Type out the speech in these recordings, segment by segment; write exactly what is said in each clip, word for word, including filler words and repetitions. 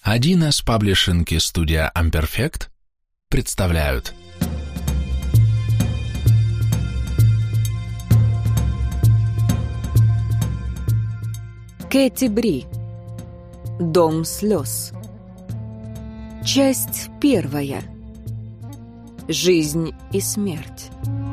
один эс паблишинг и студия Amperfect представляют. Кэти Бри. Дом слез. Часть первая. Жизнь и смерть.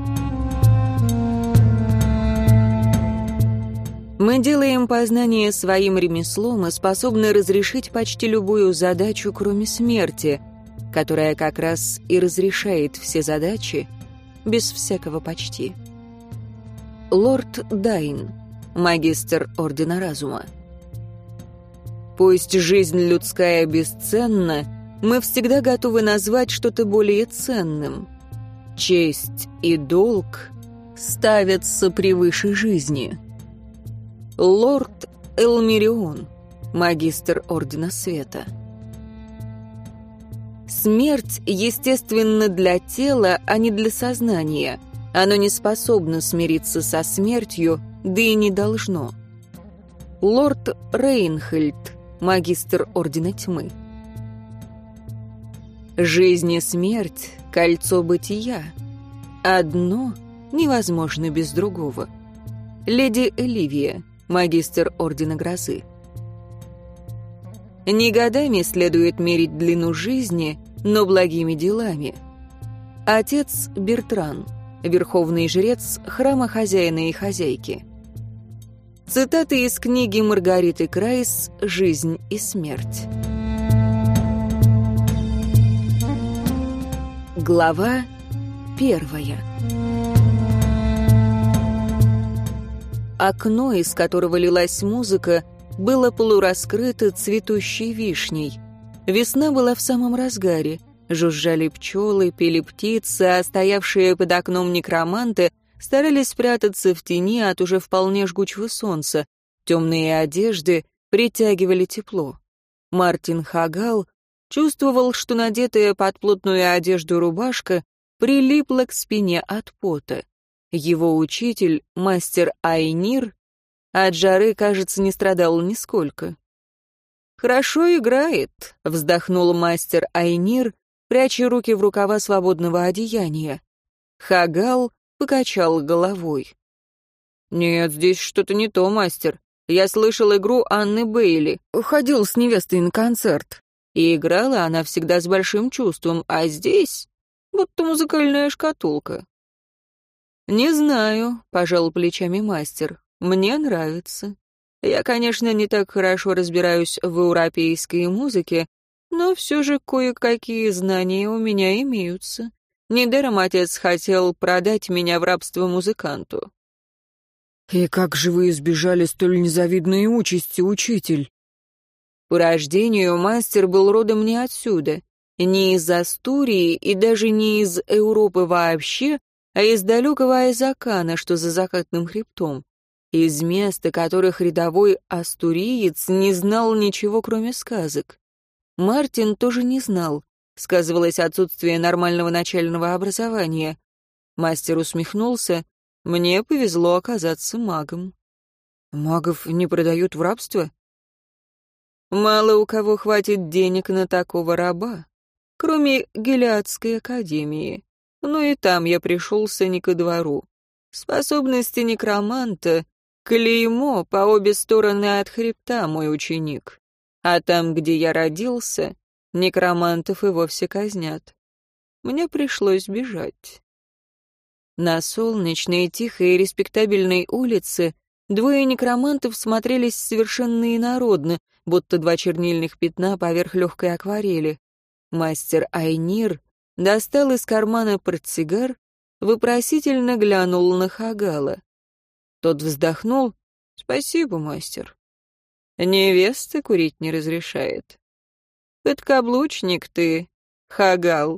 Мы делаем познание своим ремеслом и способны разрешить почти любую задачу, кроме смерти, которая как раз и разрешает все задачи без всякого почти. Лорд Дайн, магистр Ордена Разума. Пусть жизнь людская бесценна, мы всегда готовы назвать что-то более ценным. Честь и долг ставятся превыше жизни. Лорд Элмирион, магистр Ордена Света. Смерть естественна для тела, а не для сознания. Оно не способно смириться со смертью, да и не должно. Лорд Рейнхельд, магистр Ордена Тьмы. Жизнь и смерть — кольцо бытия. Одно невозможно без другого. Леди Эливия, магистр Ордена Грозы. Не годами следует мерить длину жизни, но благими делами. Отец Бертран, верховный жрец храма хозяина и хозяйки. Цитаты из книги Маргариты Крайс «Жизнь и смерть». Глава первая. Окно, из которого лилась музыка, было полураскрыто цветущей вишней. Весна была в самом разгаре. Жужжали пчелы, пели птицы, а стоявшие под окном некроманты старались спрятаться в тени от уже вполне жгучего солнца. Темные одежды притягивали тепло. Мартин Хагал чувствовал, что надетая под плотную одежду рубашка прилипла к спине от пота. Его учитель, мастер Айнир, от жары, кажется, не страдал нисколько. «Хорошо играет», — вздохнул мастер Айнир, пряча руки в рукава свободного одеяния. Хагал покачал головой. «Нет, здесь что-то не то, мастер. Я слышал игру Анны Бейли. Ходил с невестой на концерт. И играла она всегда с большим чувством, а здесь будто музыкальная шкатулка». «Не знаю», — пожал плечами мастер. «Мне нравится. Я, конечно, не так хорошо разбираюсь в европейской музыке, но все же кое-какие знания у меня имеются. Недаром отец хотел продать меня в рабство музыканту». «И как же вы избежали столь незавидной участи, учитель?» По рождению мастер был родом не отсюда, не из Астурии и даже не из Европы вообще, а из далекого Айзакана, что за закатным хребтом, из мест, о которых рядовой астуриец не знал ничего, кроме сказок. Мартин тоже не знал, сказывалось отсутствие нормального начального образования. Мастер усмехнулся. «Мне повезло оказаться магом». «Магов не продают в рабство?» «Мало у кого хватит денег на такого раба, кроме Гелиадской академии. Но и там я пришелся не ко двору. Способности некроманта — клеймо по обе стороны от хребта, мой ученик. А там, где я родился, некромантов и вовсе казнят. Мне пришлось бежать». На солнечной, тихой и респектабельной улице двое некромантов смотрелись совершенно инородно, будто два чернильных пятна поверх легкой акварели. Мастер Айнир достал из кармана портсигар, вопросительно глянул на Хагала. Тот вздохнул. «Спасибо, мастер. Невеста курить не разрешает. Подкаблучник ты, Хагал».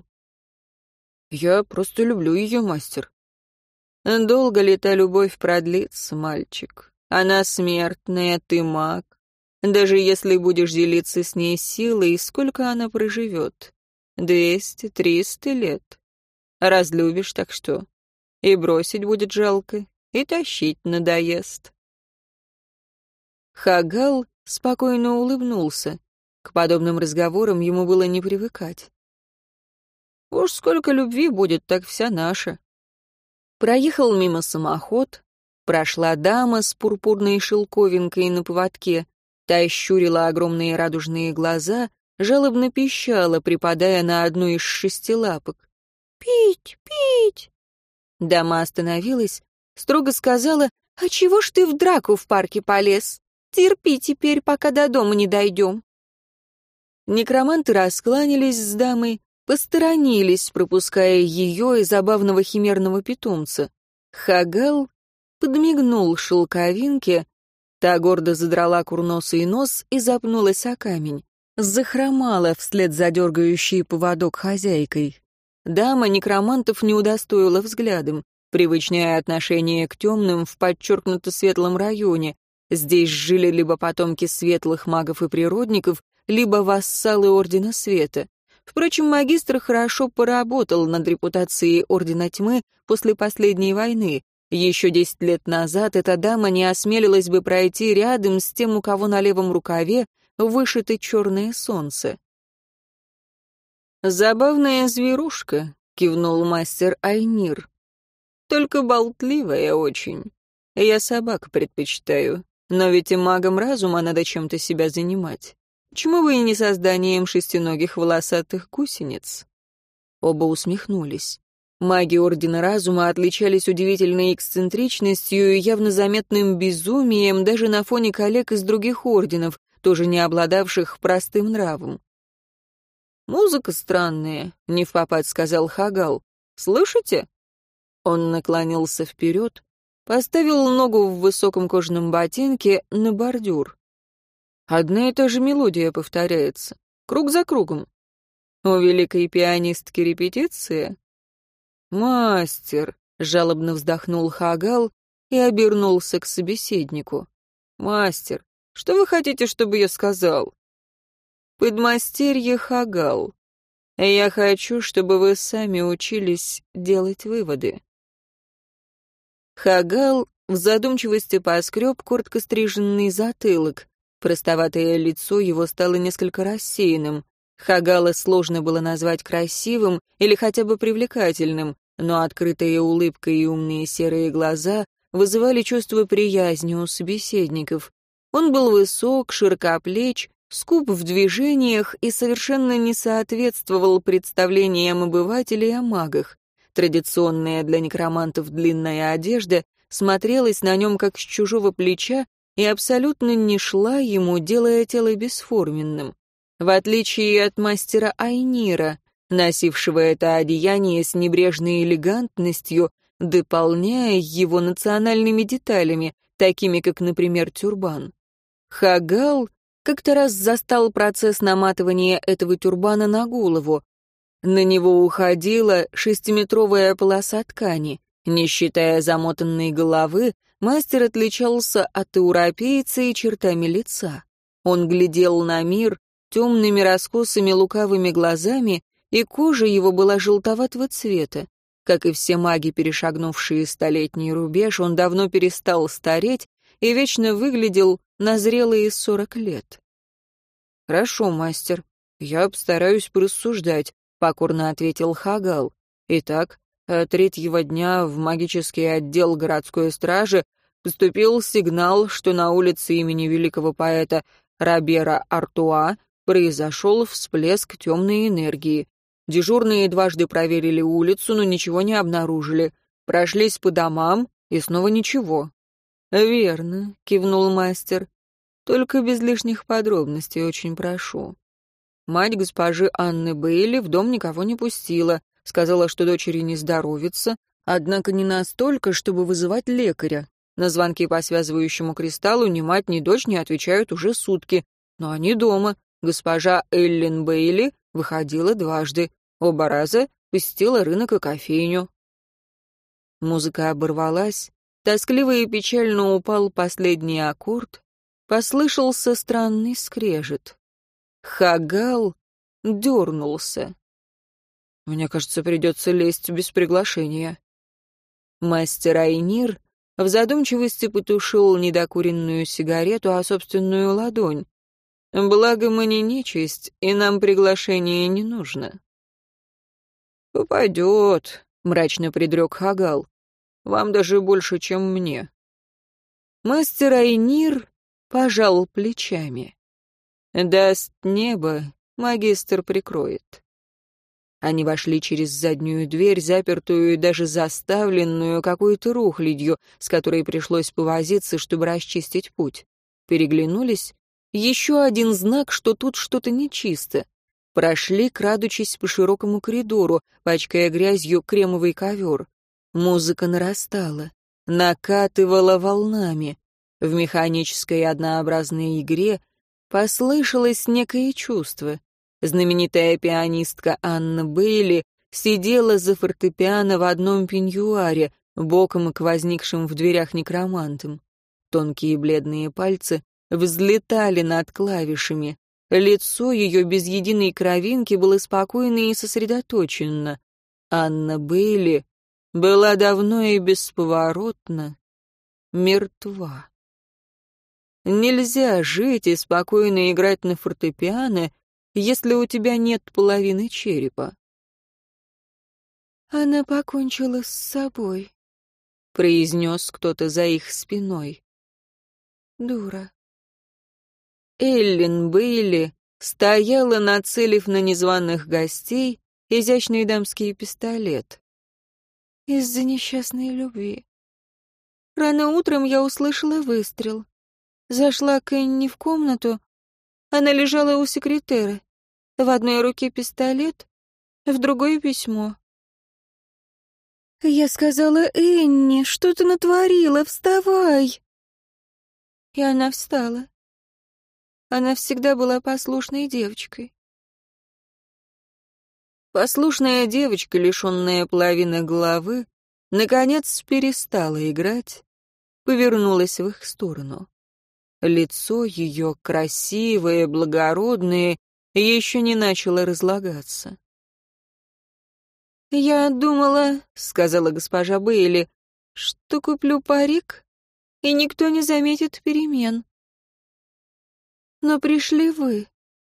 «Я просто люблю ее, мастер». «Долго ли та любовь продлится, мальчик? Она смертная, ты маг. Даже если будешь делиться с ней силой, сколько она проживет? Двести, триста лет. Разлюбишь, так что? И бросить будет жалко, и тащить надоест». Хагал спокойно улыбнулся. К подобным разговорам ему было не привыкать. «Уж сколько любви будет, так вся наша». Проехал мимо самоход, прошла дама с пурпурной шелковинкой на поводке, та щурила огромные радужные глаза, жалобно пищала, припадая на одну из шести лапок. «Пить, пить!» Дама остановилась, строго сказала: «А чего ж ты в драку в парке полез? Терпи теперь, пока до дома не дойдем». Некроманты раскланялись с дамой, посторонились, пропуская ее и забавного химерного питомца. Хагал подмигнул шелковинке, та гордо задрала курносый нос и запнулась о камень. Захромала вслед за дергающей поводок хозяйкой. Дама некромантов не удостоила взглядом. Привычное отношение к темным в подчеркнуто светлом районе. Здесь жили либо потомки светлых магов и природников, либо вассалы Ордена Света. Впрочем, магистр хорошо поработал над репутацией Ордена Тьмы после последней войны. Еще десять лет назад эта дама не осмелилась бы пройти рядом с тем, у кого на левом рукаве вышито черное солнце. «Забавная зверушка», — кивнул мастер Айнир. «Только болтливая очень. Я собак предпочитаю, но ведь и магам разума надо чем-то себя занимать. Почему бы и не созданием шестиногих волосатых гусениц?» Оба усмехнулись. Маги Ордена Разума отличались удивительной эксцентричностью и явно заметным безумием даже на фоне коллег из других орденов, тоже не обладавших простым нравом. «Музыка странная», — невпопад сказал Хагал. «Слышите?» Он наклонился вперед, поставил ногу в высоком кожаном ботинке на бордюр. Одна и та же мелодия повторяется, круг за кругом. У великой пианистки репетиция? «Мастер», — жалобно вздохнул Хагал и обернулся к собеседнику. «Мастер, что вы хотите, чтобы я сказал?» «Подмастерье Хагал, я хочу, чтобы вы сами учились делать выводы». Хагал в задумчивости поскреб коротко стриженный затылок. Простоватое лицо его стало несколько рассеянным. Хагала сложно было назвать красивым или хотя бы привлекательным, но открытая улыбка и умные серые глаза вызывали чувство приязни у собеседников. Он был высок, широкоплеч, скуп в движениях и совершенно не соответствовал представлениям обывателей о магах. Традиционная для некромантов длинная одежда смотрелась на нем как с чужого плеча и абсолютно не шла ему, делая тело бесформенным. В отличие от мастера Айнира, носившего это одеяние с небрежной элегантностью, дополняя его национальными деталями, такими как, например, тюрбан. Хагал как-то раз застал процесс наматывания этого тюрбана на голову. На него уходила шестиметровая полоса ткани. Не считая замотанной головы, мастер отличался от европейца и чертами лица. Он глядел на мир темными раскосыми лукавыми глазами, и кожа его была желтоватого цвета. Как и все маги, перешагнувшие столетний рубеж, он давно перестал стареть и вечно выглядел на зрелые сорок лет. «Хорошо, мастер, я постараюсь порассуждать», — покорно ответил Хагал. «Итак, третьего дня в магический отдел городской стражи поступил сигнал, что на улице имени великого поэта Робера Артуа произошел всплеск темной энергии. Дежурные дважды проверили улицу, но ничего не обнаружили. Прошлись по домам, и снова ничего». «Верно», — кивнул мастер. «Только без лишних подробностей, очень прошу». Мать госпожи Анны Бейли в дом никого не пустила, сказала, что дочери не здоровится, однако не настолько, чтобы вызывать лекаря. На звонки по связывающему кристаллу ни мать, ни дочь не отвечают уже сутки, но они дома. Госпожа Эллен Бейли выходила дважды, оба раза посетила рынок и кофейню. Музыка оборвалась, тоскливо и печально упал последний аккорд, послышался странный скрежет. Хагал дернулся. «Мне кажется, придется лезть без приглашения». Мастер Айнир в задумчивости потушил недокуренную сигарету о собственную ладонь. Благо мы не нечисть, и нам приглашение не нужно». «Попадет», — мрачно предрек Хагал. «Вам даже больше, чем мне». Мастер Айнир пожал плечами. «Даст небо, магистр прикроет». Они вошли через заднюю дверь, запертую и даже заставленную какой-то рухлядью, с которой пришлось повозиться, чтобы расчистить путь. Переглянулись. Еще один знак, что тут что-то нечисто. Прошли, крадучись по широкому коридору, пачкая грязью кремовый ковер. Музыка нарастала, накатывала волнами. В механической однообразной игре послышалось некое чувство. Знаменитая пианистка Анна Бейли сидела за фортепиано в одном пеньюаре, боком к возникшим в дверях некромантам. Тонкие бледные пальцы взлетали над клавишами. Лицо ее без единой кровинки было спокойно и сосредоточенно. Анна Бейли была давно и бесповоротно мертва. Нельзя жить и спокойно играть на фортепиано, если у тебя нет половины черепа. «Она покончила с собой», — произнес кто-то за их спиной. «Дура». Эллен Бейли стояла, нацелив на незваных гостей изящный дамский пистолет. «Из-за несчастной любви. Рано утром я услышала выстрел. Зашла к Энни в комнату. Она лежала у секретера. В одной руке пистолет, в другой письмо. Я сказала: «Энни, что ты натворила? Вставай!» И она встала. Она всегда была послушной девочкой. Послушная девочка, лишенная половины головы, наконец перестала играть, повернулась в их сторону. Лицо ее, красивое, благородное, еще не начало разлагаться. «Я думала, — сказала госпожа Бейли, — что куплю парик, и никто не заметит перемен. Но пришли вы.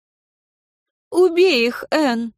Убей их, Энн!»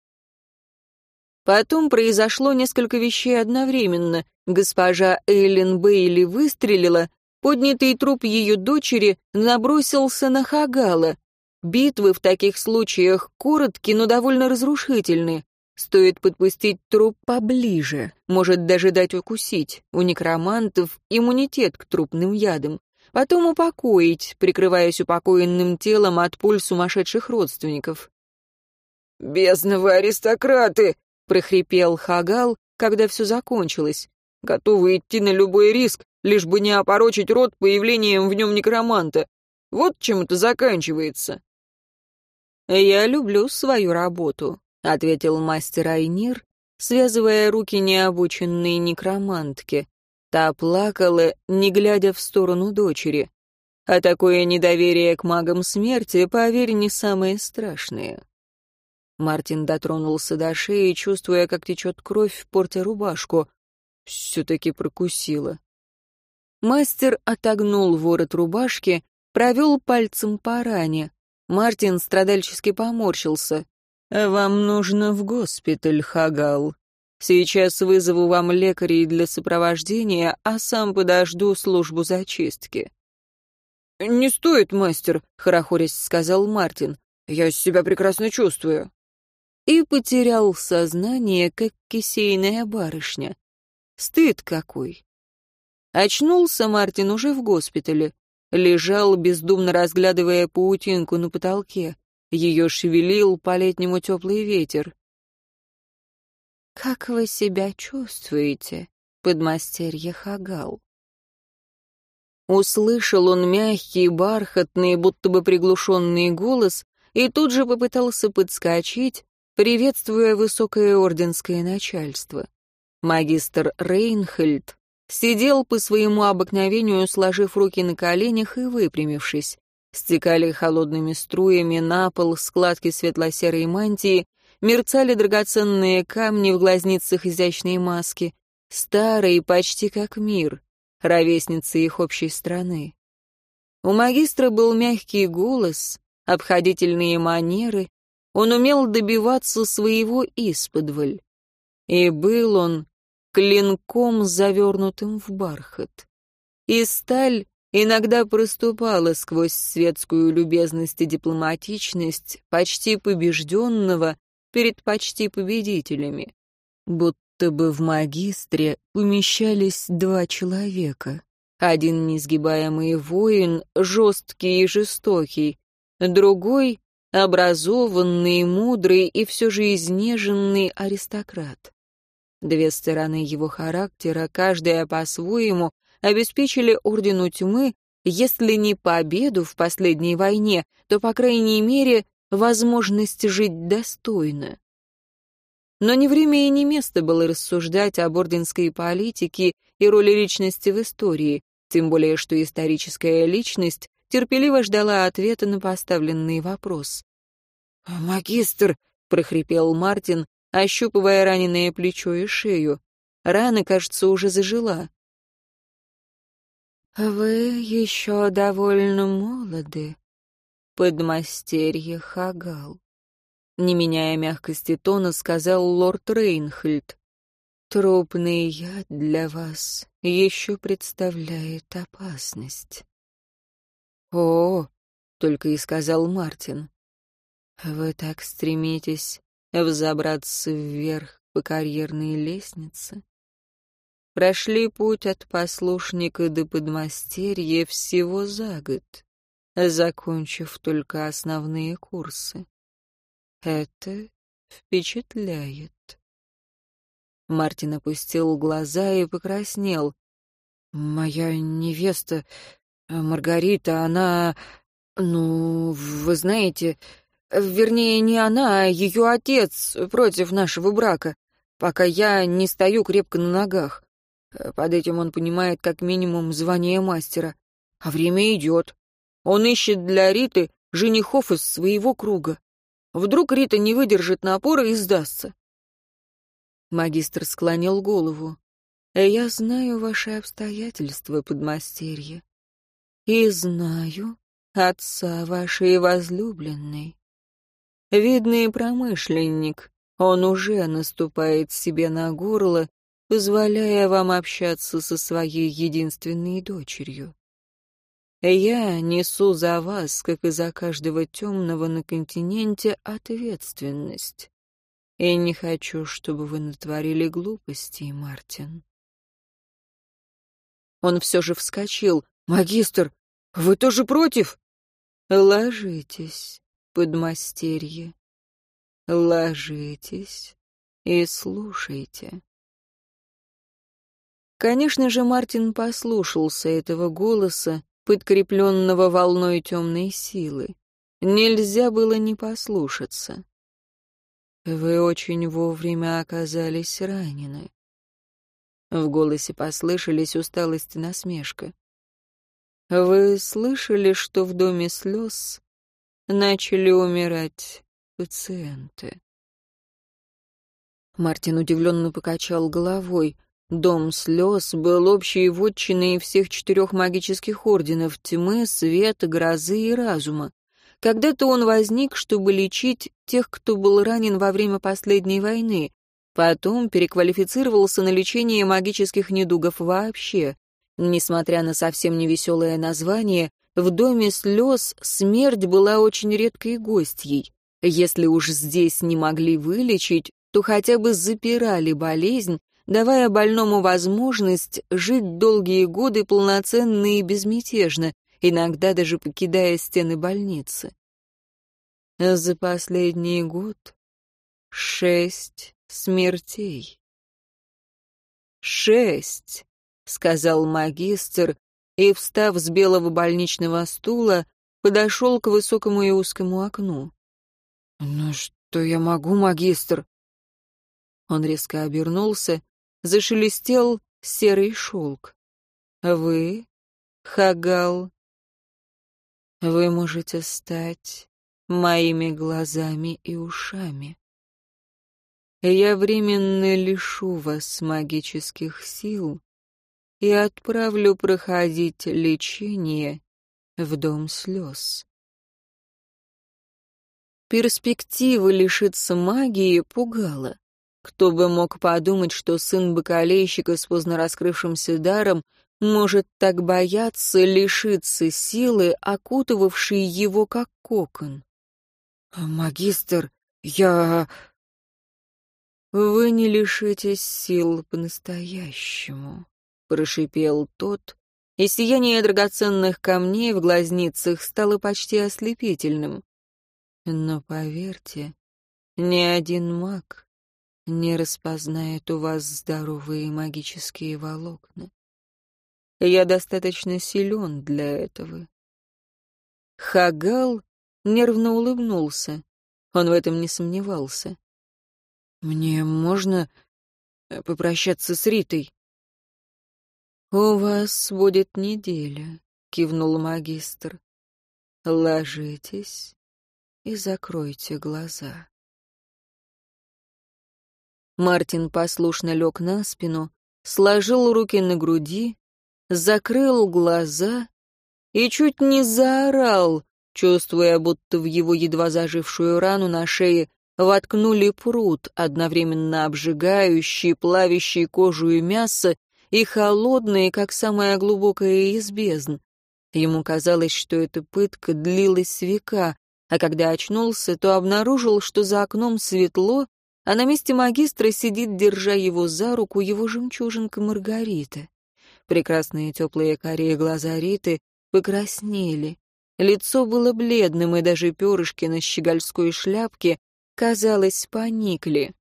Потом произошло несколько вещей одновременно. Госпожа Эллен Бейли выстрелила, поднятый труп ее дочери набросился на Хагала. Битвы в таких случаях короткие, но довольно разрушительны. Стоит подпустить труп поближе, может даже дать укусить. У некромантов иммунитет к трупным ядам. Потом упокоить, прикрываясь упокоенным телом от пуль сумасшедших родственников. «Бездна вы, аристократы!» — прохрипел Хагал, когда все закончилось. «Готовы идти на любой риск, лишь бы не опорочить род появлением в нем некроманта. Вот чем это заканчивается». «Я люблю свою работу», — ответил мастер Айнир, связывая руки необученной некромантке. Та плакала, не глядя в сторону дочери. А такое недоверие к магам смерти, поверь, не самое страшное. Мартин дотронулся до шеи, чувствуя, как течет кровь, портя рубашку. Все-таки прокусила. Мастер отогнул ворот рубашки, провел пальцем по ране. Мартин страдальчески поморщился. «Вам нужно в госпиталь, Хагал. Сейчас вызову вам лекарей для сопровождения, а сам подожду службу зачистки». «Не стоит, мастер», — хорохорясь сказал Мартин. «Я себя прекрасно чувствую». И потерял сознание, как кисейная барышня. Стыд какой. Очнулся Мартин уже в госпитале. Лежал, бездумно разглядывая паутинку на потолке. Ее шевелил по-летнему теплый ветер. «Как вы себя чувствуете, подмастерье Хагал?» Услышал он мягкий, бархатный, будто бы приглушенный голос, и тут же попытался подскочить, приветствуя высокое орденское начальство. Магистр Рейнхельд сидел по своему обыкновению, сложив руки на коленях и выпрямившись. Стекали холодными струями на пол складки светло-серой мантии, мерцали драгоценные камни в глазницах изящной маски, старые почти как мир, ровесницы их общей страны. У магистра был мягкий голос, обходительные манеры, он умел добиваться своего исподволь. И был он клинком, завернутым в бархат. И сталь иногда проступала сквозь светскую любезность и дипломатичность почти побежденного перед почти победителями. Будто бы в магистре умещались два человека. Один несгибаемый воин, жесткий и жестокий, другой — образованный, мудрый и все же изнеженный аристократ. Две стороны его характера, каждая по-своему, обеспечили Ордену Тьмы, если не победу в последней войне, то, по крайней мере, возможность жить достойно. Но ни время и ни место было рассуждать об орденской политике и роли личности в истории, тем более что историческая личность терпеливо ждала ответа на поставленный вопрос. «Магистр», — прохрипел Мартин, ощупывая раненое плечо и шею. Рана, кажется, уже зажила. «Вы еще довольно молоды, подмастерье Хагал», — не меняя мягкости тона, сказал лорд Рейнхольд. «Трупный яд для вас еще представляет опасность». «О», — только и сказал Мартин, — «вы так стремитесь взобраться вверх по карьерной лестнице? Прошли путь от послушника до подмастерья всего за год, закончив только основные курсы. Это впечатляет». Мартин опустил глаза и покраснел. «Моя невеста, Маргарита, она... ну, вы знаете... Вернее, не она, а ее отец против нашего брака, пока я не стою крепко на ногах. Под этим он понимает как минимум звание мастера. А время идет. Он ищет для Риты женихов из своего круга. Вдруг Рита не выдержит напора и сдастся». Магистр склонил голову. «Я знаю ваши обстоятельства, подмастерье. И знаю отца вашей возлюбленной. Видный промышленник, он уже наступает себе на горло, позволяя вам общаться со своей единственной дочерью. Я несу за вас, как и за каждого темного на континенте, ответственность. И не хочу, чтобы вы натворили глупостей, Мартин». Он все же вскочил. «Магистр, вы тоже против?» «Ложитесь, подмастерье, ложитесь и слушайте». Конечно же, Мартин послушался этого голоса, подкрепленного волной темной силы. Нельзя было не послушаться. «Вы очень вовремя оказались ранены». В голосе послышались усталость и насмешка. «Вы слышали, что в доме слез начали умирать пациенты?» Мартин удивленно покачал головой. Дом слез был общей вотчиной всех четырех магических орденов — тьмы, света, грозы и разума. Когда-то он возник, чтобы лечить тех, кто был ранен во время последней войны. Потом переквалифицировался на лечение магических недугов вообще. Несмотря на совсем невеселое название, в доме слез смерть была очень редкой гостьей. Если уж здесь не могли вылечить, то хотя бы запирали болезнь, давая больному возможность жить долгие годы полноценно и безмятежно, иногда даже покидая стены больницы. За последний год шесть смертей. «Шесть», — сказал магистр, и, встав с белого больничного стула, подошел к высокому и узкому окну. «Ну что я могу, магистр?» Он резко обернулся, зашелестел серый шелк. «Вы, Хагал, вы можете стать моими глазами и ушами. Я временно лишу вас магических сил и отправлю проходить лечение в дом слез. Перспектива лишиться магии пугала. Кто бы мог подумать, что сын бакалейщика с поздно раскрывшимся даром может так бояться лишиться силы, окутывавшей его как кокон. «Магистр, я...» «Вы не лишитесь сил по-настоящему», — прошипел тот, и сияние драгоценных камней в глазницах стало почти ослепительным. «Но поверьте, ни один маг не распознает у вас здоровые магические волокна. Я достаточно силен для этого». Хагал нервно улыбнулся. Он в этом не сомневался. «Мне можно попрощаться с Ритой?» «У вас будет неделя», — кивнул магистр. «Ложитесь и закройте глаза». Мартин послушно лег на спину, сложил руки на груди, закрыл глаза и чуть не заорал, чувствуя, будто в его едва зажившую рану на шее воткнули прут, одновременно обжигающий, плавящий кожу и мясо, и холодный, как самая глубокая из бездн. Ему казалось, что эта пытка длилась века, а когда очнулся, то обнаружил, что за окном светло, а на месте магистра сидит, держа его за руку, его жемчужинка Маргарита. Прекрасные теплые карие глаза Риты покраснели. Лицо было бледным, и даже перышки на щегольской шляпке, казалось, поникли.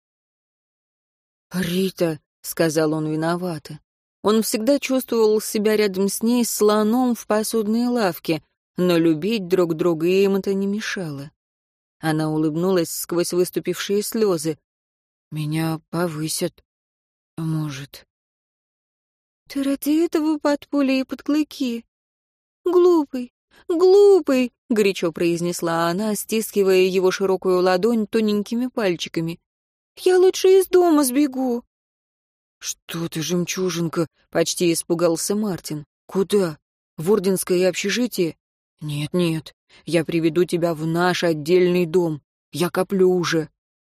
«Рита», — сказал он виновато. Он всегда чувствовал себя рядом с ней слоном в посудной лавке, но любить друг друга им это не мешало. Она улыбнулась сквозь выступившие слезы. «Меня повысят, может». «Ты ради этого под пули и под клыки? Глупый, глупый!» — горячо произнесла она, стискивая его широкую ладонь тоненькими пальчиками. «Я лучше из дома сбегу». «Что ты, жемчужинка?» — почти испугался Мартин. «Куда? В орденское общежитие? Нет-нет, я приведу тебя в наш отдельный дом. Я коплю уже».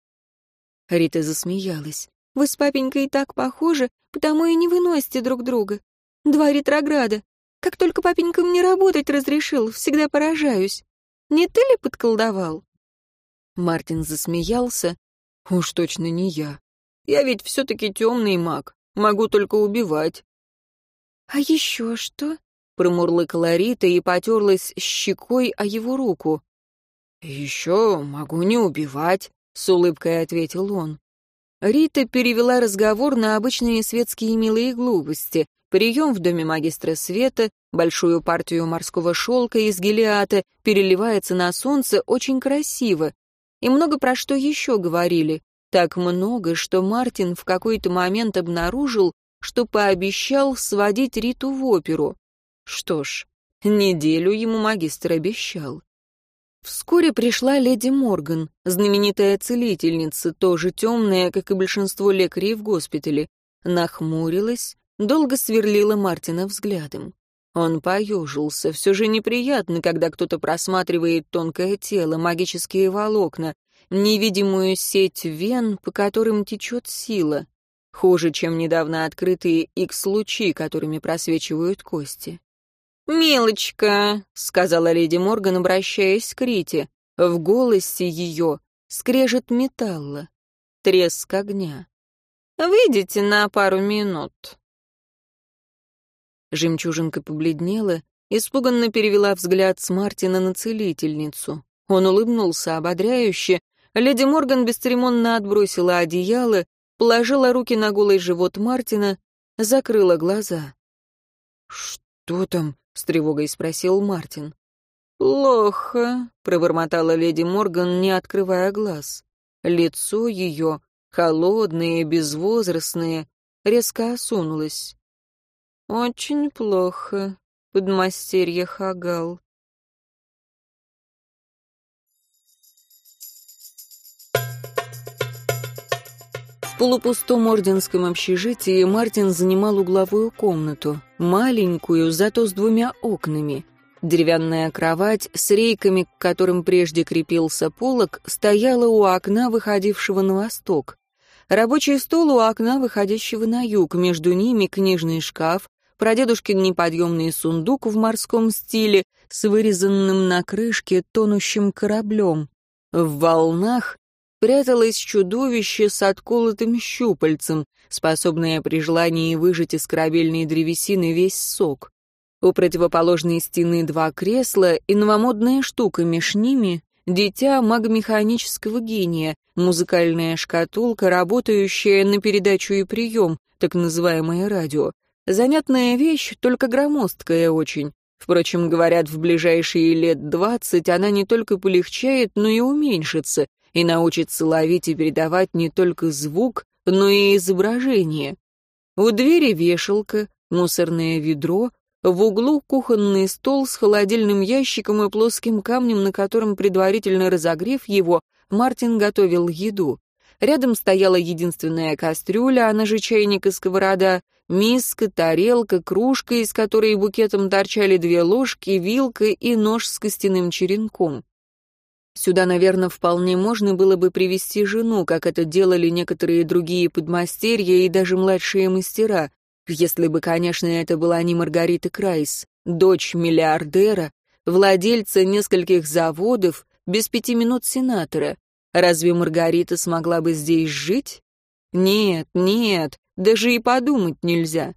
Рита засмеялась. «Вы с папенькой так похожи, потому и не выносите друг друга. Два ретрограда. Как только папенька мне работать разрешил, всегда поражаюсь. Не ты ли подколдовал?» Мартин засмеялся. «Уж точно не я. Я ведь все-таки темный маг. Могу только убивать». «А еще что?» — промурлыкала Рита и потерлась щекой о его руку. «Еще могу не убивать», — с улыбкой ответил он. Рита перевела разговор на обычные светские милые глупости. Прием в доме магистра света, большую партию морского шелка из Гелиата, переливается на солнце очень красиво. И много про что еще говорили. Так много, что Мартин в какой-то момент обнаружил, что пообещал сводить Риту в оперу. Что ж, неделю ему магистр обещал. Вскоре пришла леди Морган, знаменитая целительница, тоже темная, как и большинство лекарей в госпитале. Нахмурилась, долго сверлила Мартина взглядом. Он поежился. Все же неприятно, когда кто-то просматривает тонкое тело, магические волокна, невидимую сеть вен, по которым течет сила. Хуже, чем недавно открытые икс-лучи, которыми просвечивают кости. «Милочка», — сказала леди Морган, обращаясь к Рите. В голосе ее скрежет металла, треск огня. «Выйдите на пару минут». Жемчужинка побледнела, испуганно перевела взгляд с Мартина на целительницу. Он улыбнулся ободряюще. Леди Морган бесцеремонно отбросила одеяло, положила руки на голый живот Мартина, закрыла глаза. «Что там?» — с тревогой спросил Мартин. «Плохо», — пробормотала леди Морган, не открывая глаз. Лицо ее, холодное, безвозрастное, резко осунулось. «Очень плохо, подмастерье Хагал». В полупустом орденском общежитии Мартин занимал угловую комнату, маленькую, зато с двумя окнами. Деревянная кровать с рейками, к которым прежде крепился полог, стояла у окна, выходившего на восток. Рабочий стол у окна, выходящего на юг, между ними книжный шкаф, прадедушкин неподъемный сундук в морском стиле с вырезанным на крышке тонущим кораблем. В волнах пряталось чудовище с отколотым щупальцем, способное при желании выжать из корабельной древесины весь сок. У противоположной стены два кресла и новомодная штука меж ними — дитя магомеханического гения, музыкальная шкатулка, работающая на передачу и прием, так называемое радио. Занятная вещь, только громоздкая очень. Впрочем, говорят, в ближайшие лет двадцать она не только полегчает, но и уменьшится, и научится ловить и передавать не только звук, но и изображение. У двери вешалка, мусорное ведро, в углу кухонный стол с холодильным ящиком и плоским камнем, на котором, предварительно разогрев его, Мартин готовил еду. Рядом стояла единственная кастрюля, она же чайник и сковорода, миска, тарелка, кружка, из которой букетом торчали две ложки, вилка и нож с костяным черенком. Сюда, наверное, вполне можно было бы привести жену, как это делали некоторые другие подмастерья и даже младшие мастера, если бы, конечно, это была не Маргарита Крайс, дочь миллиардера, владельца нескольких заводов, без пяти минут сенатора. Разве Маргарита смогла бы здесь жить? Нет, нет, даже и подумать нельзя.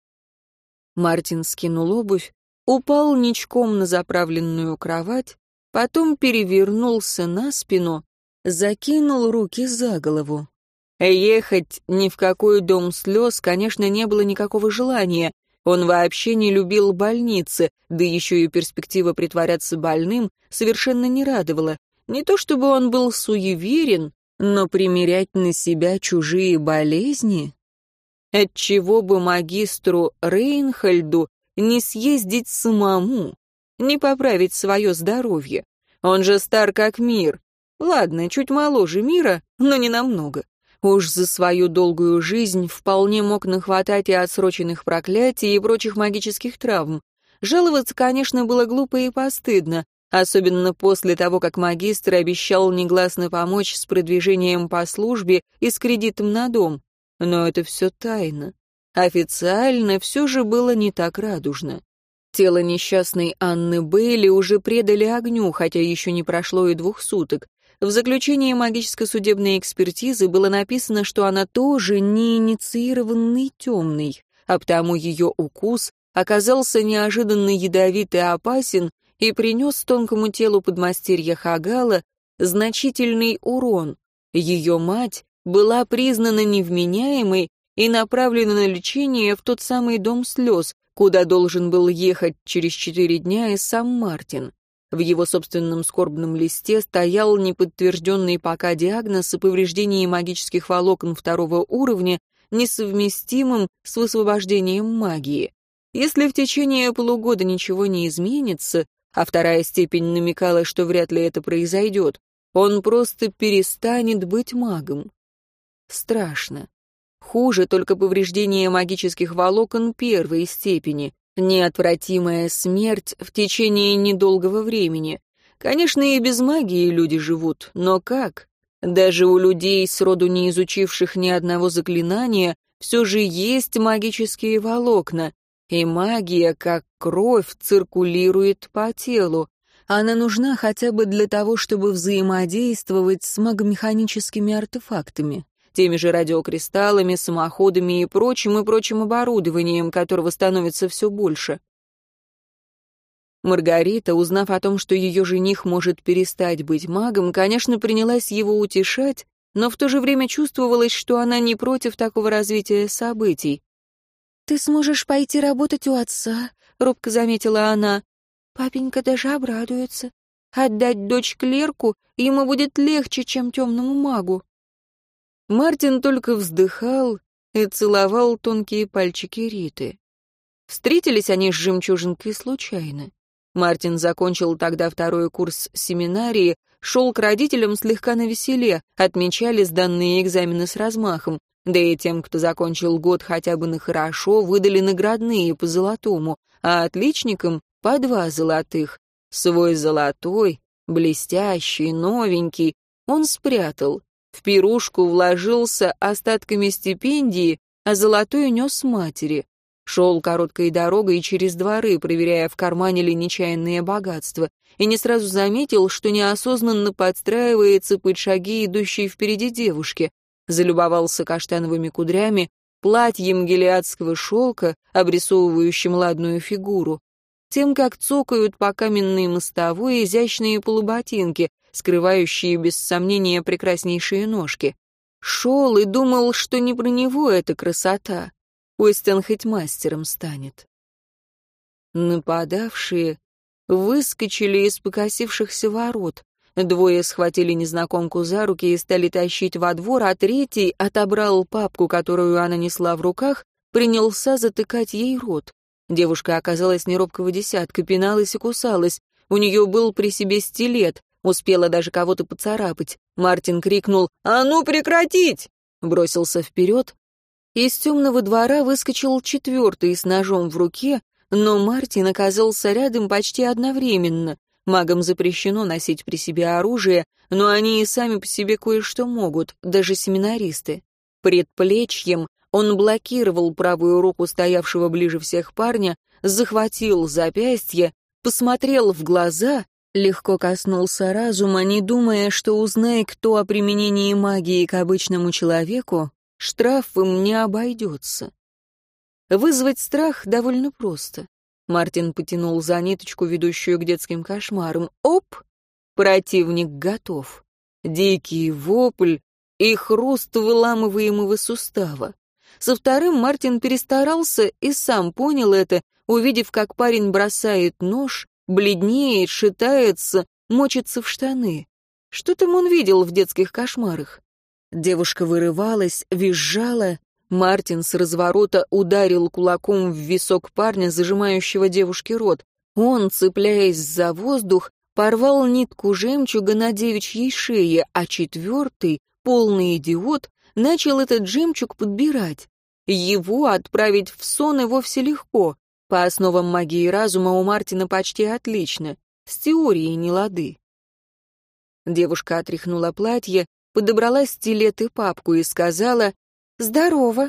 Мартин скинул обувь, упал ничком на заправленную кровать, потом перевернулся на спину, закинул руки за голову. Ехать ни в какой дом слез, конечно, не было никакого желания. Он вообще не любил больницы, да еще и перспектива притворяться больным совершенно не радовала. Не то чтобы он был суеверен, но примерять на себя чужие болезни... Отчего бы магистру Рейнхольду не съездить самому, не поправить свое здоровье? Он же стар как мир. Ладно, чуть моложе мира, но не намного. Уж за свою долгую жизнь вполне мог нахватать и отсроченных проклятий и прочих магических травм. Жаловаться, конечно, было глупо и постыдно, особенно после того, как магистр обещал негласно помочь с продвижением по службе и с кредитом на дом. Но это все тайна. Официально все же было не так радужно. Тело несчастной Анны Бейли уже предали огню, хотя еще не прошло и двух суток. В заключении магическо-судебной экспертизы было написано, что она тоже не инициированный темный, а потому ее укус оказался неожиданно ядовит и опасен и принес тонкому телу подмастерья Хагала значительный урон. Ее мать была признана невменяемой и направлена на лечение в тот самый дом слез, куда должен был ехать через четыре дня и сам Мартин. В его собственном скорбном листе стоял неподтвержденный пока диагноз о повреждении магических волокон второго уровня, несовместимым с высвобождением магии. Если в течение полугода ничего не изменится, а вторая степень намекала, что вряд ли это произойдет, он просто перестанет быть магом. Страшно. Хуже только повреждение магических волокон первой степени, неотвратимая смерть в течение недолгого времени. Конечно, и без магии люди живут, но как? Даже у людей, сроду не изучивших ни одного заклинания, все же есть магические волокна, и магия, как кровь, циркулирует по телу. Она нужна хотя бы для того, чтобы взаимодействовать с магомеханическими артефактами, теми же радиокристаллами, самоходами и прочим и прочим оборудованием, которого становится все больше. Маргарита, узнав о том, что ее жених может перестать быть магом, конечно, принялась его утешать, но в то же время чувствовалось, что она не против такого развития событий. «Ты сможешь пойти работать у отца», — робко заметила она. «Папенька даже обрадуется. Отдать дочь клерку ему будет легче, чем темному магу». Мартин только вздыхал и целовал тонкие пальчики Риты. Встретились они с жемчужинкой случайно. Мартин закончил тогда второй курс семинарии, шел к родителям слегка навеселе, отмечали сданные экзамены с размахом, да и тем, кто закончил год хотя бы на хорошо, выдали наградные по золотому, а отличникам по два золотых. Свой золотой, блестящий, новенький, он спрятал. В пирушку вложился остатками стипендии, а золотой нес матери. Шел короткой дорогой через дворы, проверяя, в кармане ли нечаянное богатство, и не сразу заметил, что неосознанно подстраивается под шаги идущей впереди девушки. Залюбовался каштановыми кудрями, платьем гилеадского шелка, обрисовывающим ладную фигуру, тем, как цокают по каменной мостовой изящные полуботинки, скрывающие, без сомнения, прекраснейшие ножки. Шел и думал, что не про него эта красота. Пусть он хоть мастером станет. Нападавшие выскочили из покосившихся ворот. Двое схватили незнакомку за руки и стали тащить во двор, а третий отобрал папку, которую она несла в руках, принялся затыкать ей рот. Девушка оказалась неробкого десятка, пиналась и кусалась. У нее был при себе стилет, успела даже кого-то поцарапать. Мартин крикнул «А ну прекратить!» Бросился вперед. Из темного двора выскочил четвертый с ножом в руке, но Мартин оказался рядом почти одновременно. Магам запрещено носить при себе оружие, но они и сами по себе кое-что могут, даже семинаристы. Предплечьем он блокировал правую руку стоявшего ближе всех парня, захватил запястье, посмотрел в глаза, легко коснулся разума, не думая, что, узнай кто о применении магии к обычному человеку, штрафом не обойдется. Вызвать страх довольно просто. Мартин потянул за ниточку, ведущую к детским кошмарам. Оп! Противник готов. Дикий вопль и хруст выламываемого сустава. Со вторым Мартин перестарался и сам понял это, увидев, как парень бросает нож, бледнеет, шатается, мочится в штаны. Что там он видел в детских кошмарах? Девушка вырывалась, визжала. Мартин с разворота ударил кулаком в висок парня, зажимающего девушке рот. Он, цепляясь за воздух, порвал нитку жемчуга на девичьей шее, а четвертый, полный идиот, начал этот жемчуг подбирать. Его отправить в сон и вовсе легко. По основам магии разума у Мартина почти отлично. С теорией не лады. Девушка отряхнула платье, подобрала стилет и папку и сказала «Здорово».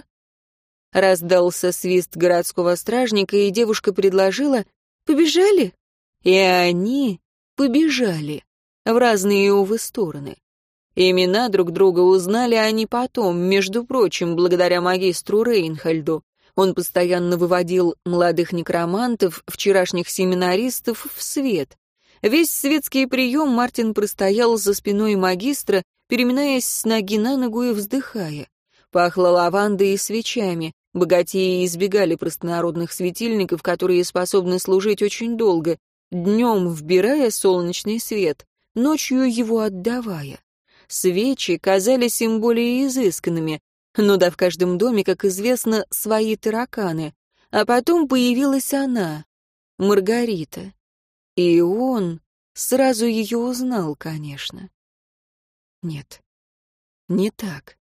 Раздался свист городского стражника, и девушка предложила «Побежали?» И они побежали в разные, увы, стороны. Имена друг друга узнали они потом, между прочим, благодаря магистру Рейнхольду. Он постоянно выводил молодых некромантов, вчерашних семинаристов, в свет. Весь светский прием Мартин простоял за спиной магистра, переминаясь с ноги на ногу и вздыхая. Пахло лавандой и свечами. Богатеи избегали простонародных светильников, которые способны служить очень долго, днем вбирая солнечный свет, ночью его отдавая. Свечи казались им более изысканными, но да в каждом доме, как известно, свои тараканы. А потом появилась она, Маргарита. И он сразу ее узнал, конечно. Нет, не так.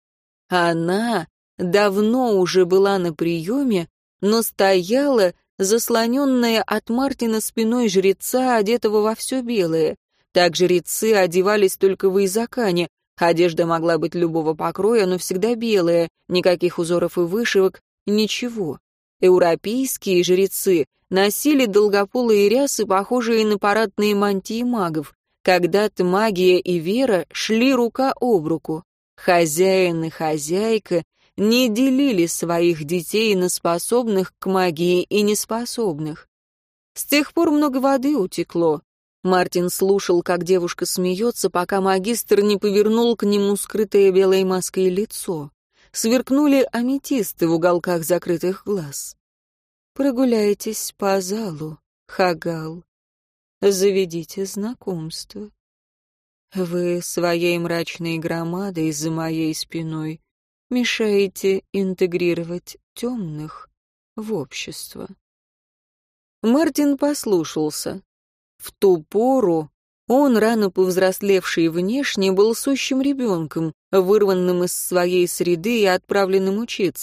Она давно уже была на приеме, но стояла, заслоненная от Мартина спиной жреца, одетого во все белое. Так жрецы одевались только в Изакане. Одежда могла быть любого покроя, но всегда белая, никаких узоров и вышивок, ничего. Европейские жрецы носили долгополые рясы, похожие на парадные мантии магов. Когда-то магия и вера шли рука об руку. Хозяин и хозяйка не делили своих детей на способных к магии и неспособных. С тех пор много воды утекло. Мартин слушал, как девушка смеется, пока магистр не повернул к нему скрытое белой маской лицо. Сверкнули аметисты в уголках закрытых глаз. «Прогуляйтесь по залу, Хагал. Заведите знакомство. Вы своей мрачной громадой за моей спиной мешаете интегрировать темных в общество». Мартин послушался. В ту пору он, рано повзрослевший внешне, был сущим ребенком, вырванным из своей среды и отправленным учиться.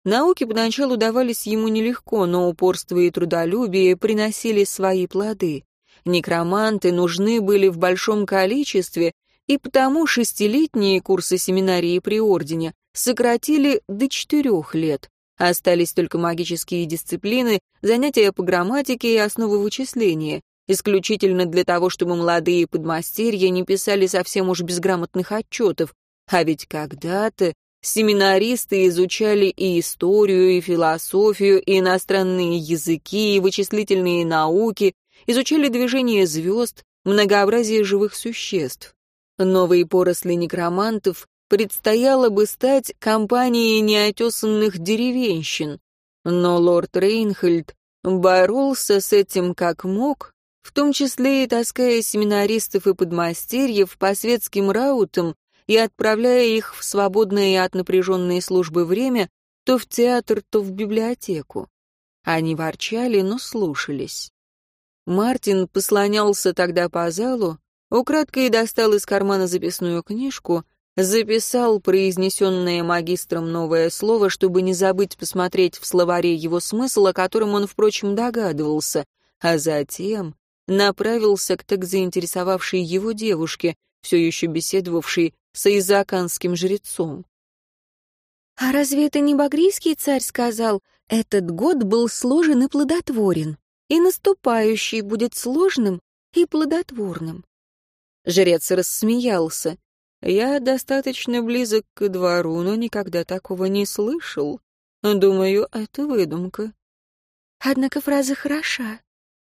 Науки поначалу давались ему нелегко, но упорство и трудолюбие приносили свои плоды. Некроманты нужны были в большом количестве, и потому шестилетние курсы семинарии при ордене сократили до четырех лет. Остались только магические дисциплины, занятия по грамматике и основы вычисления, исключительно для того, чтобы молодые подмастерья не писали совсем уж безграмотных отчетов. А ведь когда-то семинаристы изучали и историю, и философию, и иностранные языки, и вычислительные науки, изучали движение звезд, многообразие живых существ. Новой поросли некромантов предстояло бы стать компанией неотесанных деревенщин. Но лорд Рейнхольд боролся с этим как мог, в том числе и таская семинаристов и подмастерьев по светским раутам и отправляя их в свободное от напряженной службы время то в театр, то в библиотеку. Они ворчали, но слушались. Мартин послонялся тогда по залу, украдкой достал из кармана записную книжку, записал произнесенное магистром новое слово, чтобы не забыть посмотреть в словаре его смысл, о котором он, впрочем, догадывался, а затем направился к так заинтересовавшей его девушке, все еще беседовавшей с айзаканским жрецом. «А разве это не багрийский царь сказал, этот год был сложен и плодотворен, и наступающий будет сложным и плодотворным?» Жрец рассмеялся. «Я достаточно близок к двору, но никогда такого не слышал. Думаю, это выдумка». «Однако фраза хороша».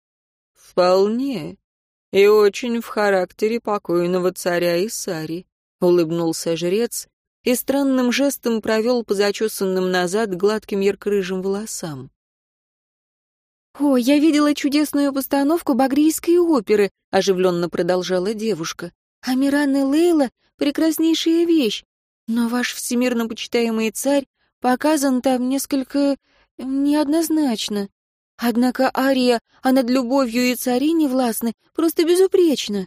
«Вполне. И очень в характере покойного царя Исари», — улыбнулся жрец и странным жестом провел по зачесанным назад гладким ярко-рыжим волосам. «О, я видела чудесную постановку багрийской оперы», — оживленно продолжала девушка. «Амиран и Лейла — прекраснейшая вещь, но ваш всемирно почитаемый царь показан там несколько неоднозначно. Однако ария «А над любовью и цари не властны» просто безупречна».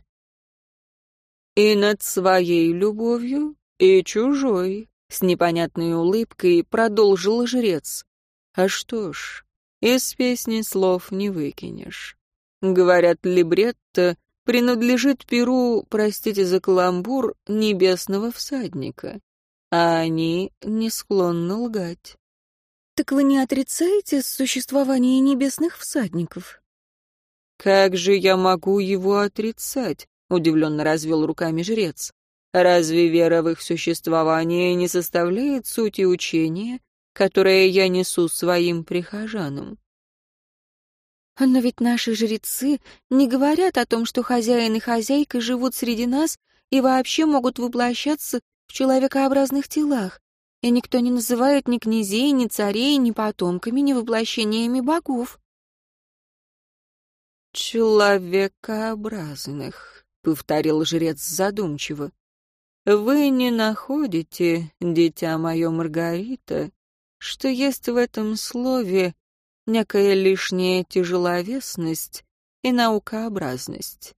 «И над своей любовью, и чужой», — с непонятной улыбкой продолжил жрец. «А что ж, из песни слов не выкинешь. Говорят, либретто принадлежит перу, простите за каламбур, небесного всадника, а они не склонны лгать». «Так вы не отрицаете существование небесных всадников?» «Как же я могу его отрицать?» — удивленно развел руками жрец. «Разве вера в их существование не составляет сути учения, которое я несу своим прихожанам?» «Но ведь наши жрецы не говорят о том, что хозяин и хозяйка живут среди нас и вообще могут воплощаться в человекообразных телах, и никто не называет ни князей, ни царей, ни потомками, ни воплощениями богов». «Человекообразных», — повторил жрец задумчиво. «Вы не находите, дитя мое Маргарита, что есть в этом слове некая лишняя тяжеловесность и наукообразность?»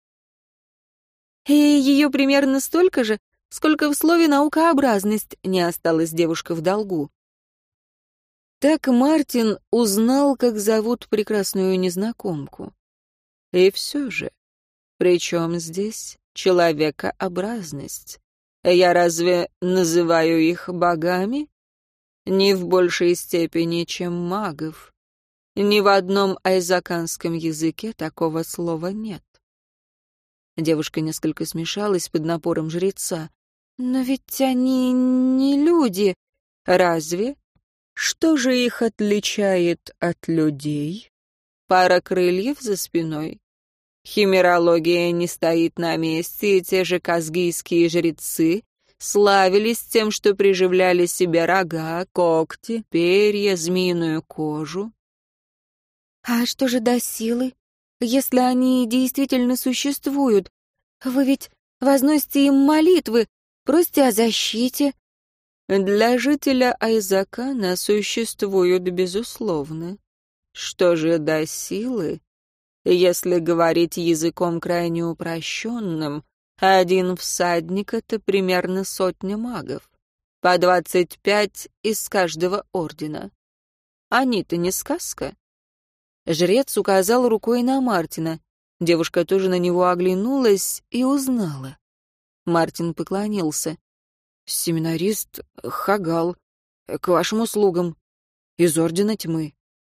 «И ее примерно столько же, сколько в слове «наукообразность», — не осталась девушка в долгу. Так Мартин узнал, как зовут прекрасную незнакомку. И все же, при чем здесь человекообразность? Я разве называю их богами? Не в большей степени, чем магов. Ни в одном айзаканском языке такого слова нет. Девушка несколько смешалась под напором жреца. «Но ведь они не люди». «Разве? Что же их отличает от людей? Пара крыльев за спиной? Химерология не стоит на месте, и те же казгийские жрецы славились тем, что приживляли себе рога, когти, перья, змеиную кожу». «А что же до силы? Если они действительно существуют, вы ведь возносите им молитвы, просите о защите». «Для жителя Айзакана существуют, безусловно. Что же до силы? Если говорить языком крайне упрощенным, один всадник — это примерно сотня магов. по двадцать пять из каждого ордена. Они-то не сказка». Жрец указал рукой на Мартина. Девушка тоже на него оглянулась и узнала. Мартин поклонился. «Семинарист Хагал, к вашим услугам, из Ордена Тьмы».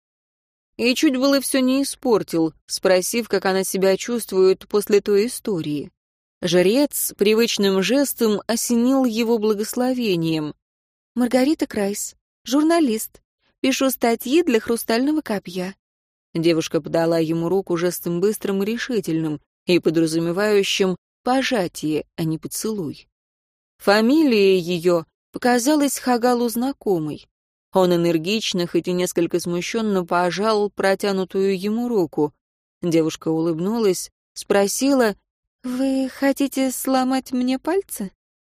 И чуть было все не испортил, спросив, как она себя чувствует после той истории. Жрец привычным жестом осенил его благословением. «Маргарита Крайс, журналист. Пишу статьи для «Хрустального копья». Девушка подала ему руку жестом быстрым и решительным, и подразумевающим пожатие, а не поцелуй. Фамилия ее показалась Хагалу знакомой. Он энергично, хоть и несколько смущенно пожал протянутую ему руку. Девушка улыбнулась, спросила: «Вы хотите сломать мне пальцы?»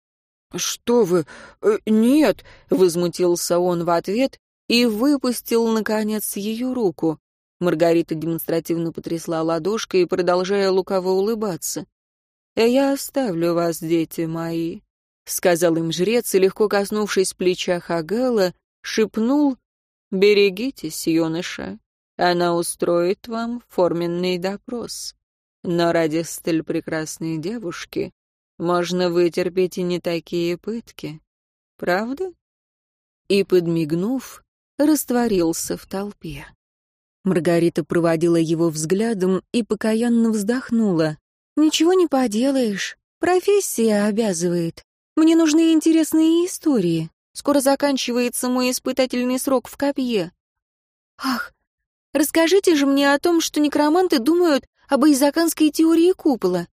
«Что вы? Э, нет!» — возмутился он в ответ и выпустил, наконец, ее руку. Маргарита демонстративно потрясла ладошкой, продолжая лукаво улыбаться. «Я оставлю вас, дети мои», — сказал им жрец, и, легко коснувшись плеча Хагала, шепнул: «Берегитесь, юноша, она устроит вам форменный допрос. Но ради столь прекрасной девушки можно вытерпеть и не такие пытки. Правда?» И, подмигнув, растворился в толпе. Маргарита проводила его взглядом и покаянно вздохнула. «Ничего не поделаешь. Профессия обязывает. Мне нужны интересные истории. Скоро заканчивается мой испытательный срок в копье. Ах, расскажите же мне о том, что некроманты думают об айзаканской теории купола».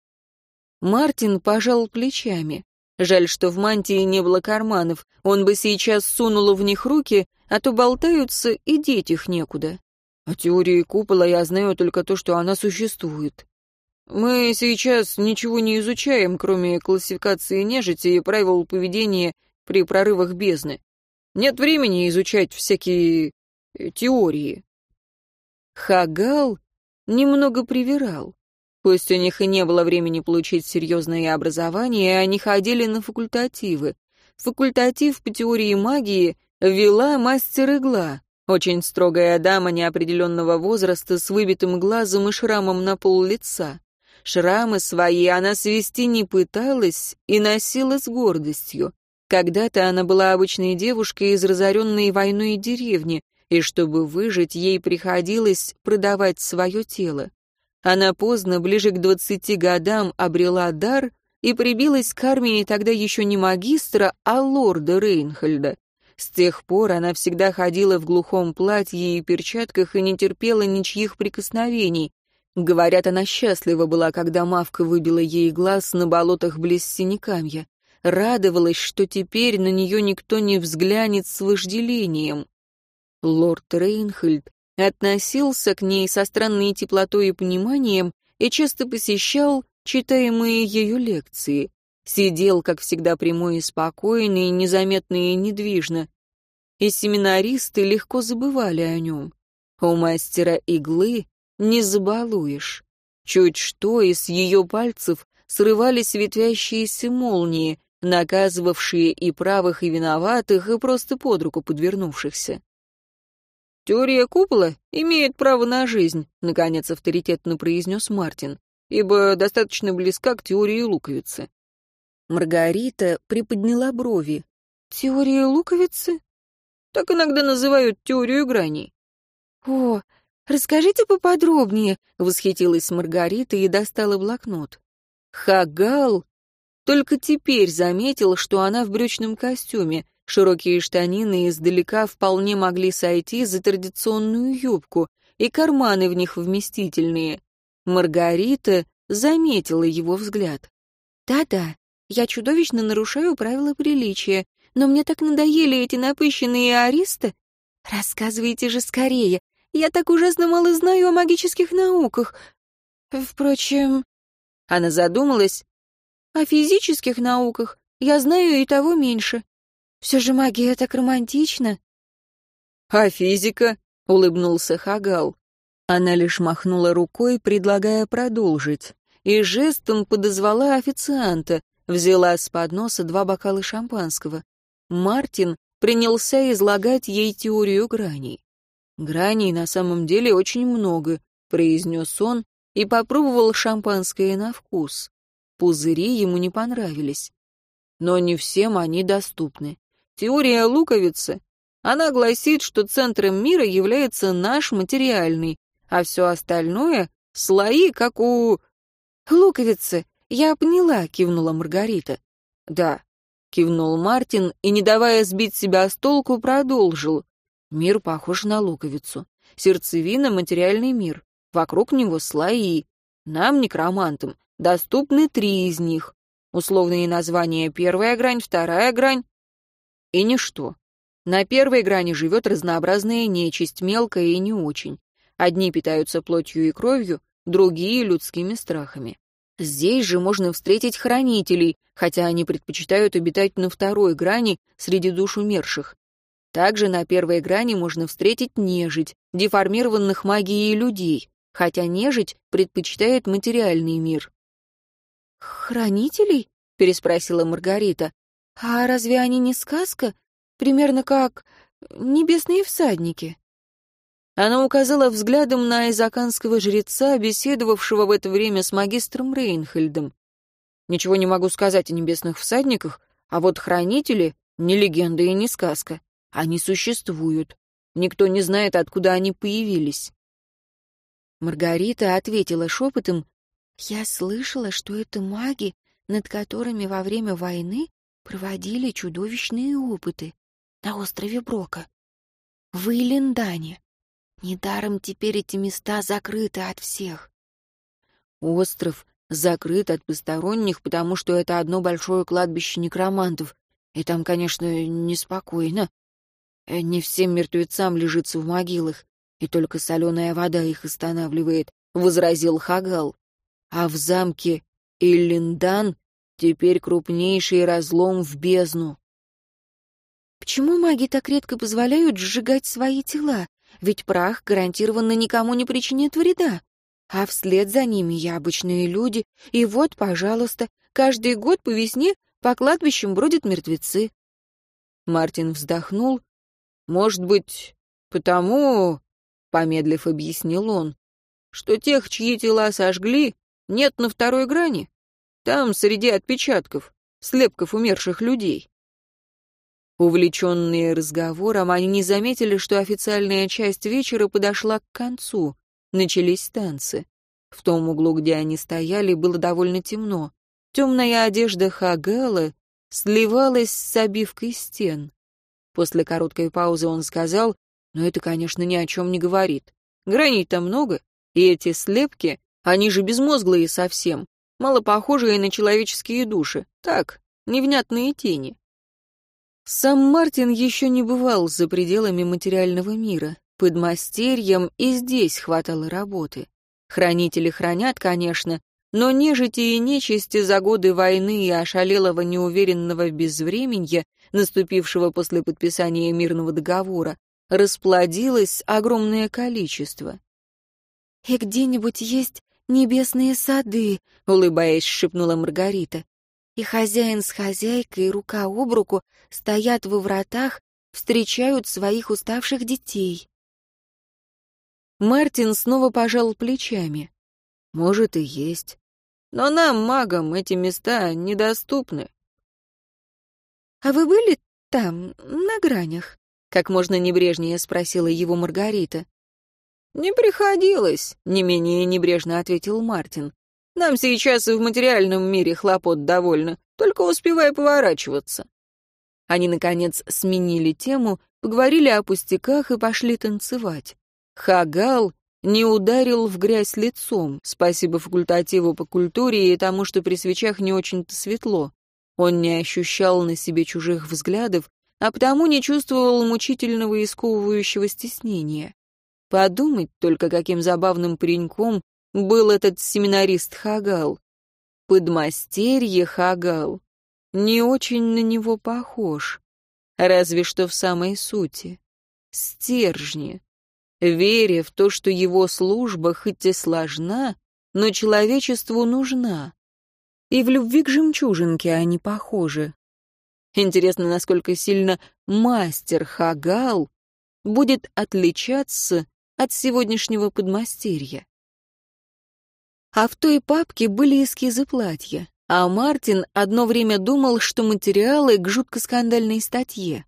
Мартин пожал плечами. Жаль, что в мантии не было карманов. Он бы сейчас сунул в них руки, а то болтаются, и деть их некуда. О теории купола я знаю только то, что она существует. Мы сейчас ничего не изучаем, кроме классификации нежити и правил поведения при прорывах бездны. Нет времени изучать всякие теории». Хагал немного привирал. Пусть у них и не было времени получить серьезное образование, они ходили на факультативы. Факультатив по теории магии вела мастер-игла, очень строгая дама неопределенного возраста с выбитым глазом и шрамом на пол лица. Шрамы свои она свести не пыталась и носила с гордостью. Когда-то она была обычной девушкой из разоренной войной деревни, и чтобы выжить, ей приходилось продавать свое тело. Она поздно, ближе к двадцати годам, обрела дар и прибилась к армии тогда еще не магистра, а лорда Рейнхольда. С тех пор она всегда ходила в глухом платье и перчатках и не терпела ничьих прикосновений. Говорят, она счастлива была, когда мавка выбила ей глаз на болотах близ Синекамья. Радовалась, что теперь на нее никто не взглянет с вожделением. Лорд Рейнхольд относился к ней со странной теплотой и пониманием и часто посещал читаемые ею лекции. Сидел, как всегда, прямой и спокойный, незаметный и недвижно. И семинаристы легко забывали о нем. У мастера иглы не забалуешь. Чуть что, и с ее пальцев срывались ветвящиеся молнии, наказывавшие и правых, и виноватых, и просто под руку подвернувшихся. «Теория купола имеет право на жизнь», — наконец авторитетно произнес Мартин, «ибо достаточно близка к теории луковицы». Маргарита приподняла брови. «Теория луковицы?» «Так иногда называют теорию граней». «О, расскажите поподробнее», — восхитилась Маргарита и достала блокнот. Хагал только теперь заметил, что она в брючном костюме. Широкие штанины издалека вполне могли сойти за традиционную юбку, и карманы в них вместительные. Маргарита заметила его взгляд. «Да-да, я чудовищно нарушаю правила приличия, но мне так надоели эти напыщенные аристы. Рассказывайте же скорее, я так ужасно мало знаю о магических науках. Впрочем...» Она задумалась. «О физических науках я знаю и того меньше. Все же магия так романтична». «А физика?» — улыбнулся Хагал. Она лишь махнула рукой, предлагая продолжить, и жестом подозвала официанта, взяла с подноса два бокала шампанского. Мартин принялся излагать ей теорию граней. «Граней на самом деле очень много», — произнес он и попробовал шампанское на вкус. Пузыри ему не понравились. Но не всем они доступны. Теория луковицы, она гласит, что центром мира является наш материальный, а все остальное — слои, как у... «Луковицы, я поняла», — кивнула Маргарита. «Да», — кивнул Мартин и, не давая сбить себя с толку, продолжил. «Мир похож на луковицу. Сердцевина — материальный мир. Вокруг него слои. Нам, некромантам, доступны три из них. Условные названия: первая грань, вторая грань и ничто. На первой грани живет разнообразная нечисть, мелкая и не очень. Одни питаются плотью и кровью, другие — людскими страхами. Здесь же можно встретить хранителей, хотя они предпочитают обитать на второй грани среди душ умерших. Также на первой грани можно встретить нежить, деформированных магией людей, хотя нежить предпочитает материальный мир. «Хранителей?» — переспросила Маргарита. «А разве они не сказка? Примерно как небесные всадники?» Она указала взглядом на изаканского жреца, беседовавшего в это время с магистром Рейнхельдом. «Ничего не могу сказать о небесных всадниках, а вот хранители — не легенда и не сказка. Они существуют. Никто не знает, откуда они появились». Маргарита ответила шепотом: «Я слышала, что это маги, над которыми во время войны проводили чудовищные опыты на острове Брока, в Илендане. Недаром теперь эти места закрыты от всех». «Остров закрыт от посторонних, потому что это одно большое кладбище некромантов, и там, конечно, неспокойно. Не всем мертвецам лежится в могилах, и только соленая вода их останавливает», — возразил Хагал. «А в замке Иллендан теперь крупнейший разлом в бездну». «Почему маги так редко позволяют сжигать свои тела? Ведь прах гарантированно никому не причинит вреда. А вслед за ними и обычные люди. И вот, пожалуйста, каждый год по весне по кладбищам бродят мертвецы». Мартин вздохнул. «Может быть, потому, — помедлив объяснил он, — что тех, чьи тела сожгли, нет на второй грани. Там, среди отпечатков, слепков умерших людей». Увлеченные разговором, они не заметили, что официальная часть вечера подошла к концу. Начались танцы. В том углу, где они стояли, было довольно темно. Темная одежда Хагала сливалась с обивкой стен. После короткой паузы он сказал: «Но это, конечно, ни о чем не говорит. Граней-то много, и эти слепки, они же безмозглые совсем, мало похожие на человеческие души. Так, невнятные тени». Сам Мартин еще не бывал за пределами материального мира. Подмастерьям и здесь хватало работы. Хранители хранят, конечно, но нежити и нечисти за годы войны и ошалелого неуверенного безвременья, наступившего после подписания мирного договора, расплодилось огромное количество. «И где-нибудь есть небесные сады», — улыбаясь, шепнула Маргарита. «И хозяин с хозяйкой рука об руку стоят во вратах, встречают своих уставших детей». Мартин снова пожал плечами. «Может, и есть. Но нам, магам, эти места недоступны». «А вы были там, на гранях?» — как можно небрежнее спросила его Маргарита. «Не приходилось», — не менее небрежно ответил Мартин. «Нам сейчас и в материальном мире хлопот довольно, только успевай поворачиваться». Они, наконец, сменили тему, поговорили о пустяках и пошли танцевать. Хагал не ударил в грязь лицом, спасибо факультативу по культуре и тому, что при свечах не очень-то светло. Он не ощущал на себе чужих взглядов, а потому не чувствовал мучительного и сковывающего стеснения. Подумать только, каким забавным пареньком был этот семинарист Хагал. Подмастерье Хагал не очень на него похож, разве что в самой сути. Стержни. Веря в то, что его служба хоть и сложна, но человечеству нужна. И в любви к жемчужинке они похожи. Интересно, насколько сильно мастер Хагал будет отличаться от сегодняшнего подмастерья. А в той папке были эскизы платья, а Мартин одно время думал, что материалы к жутко скандальной статье.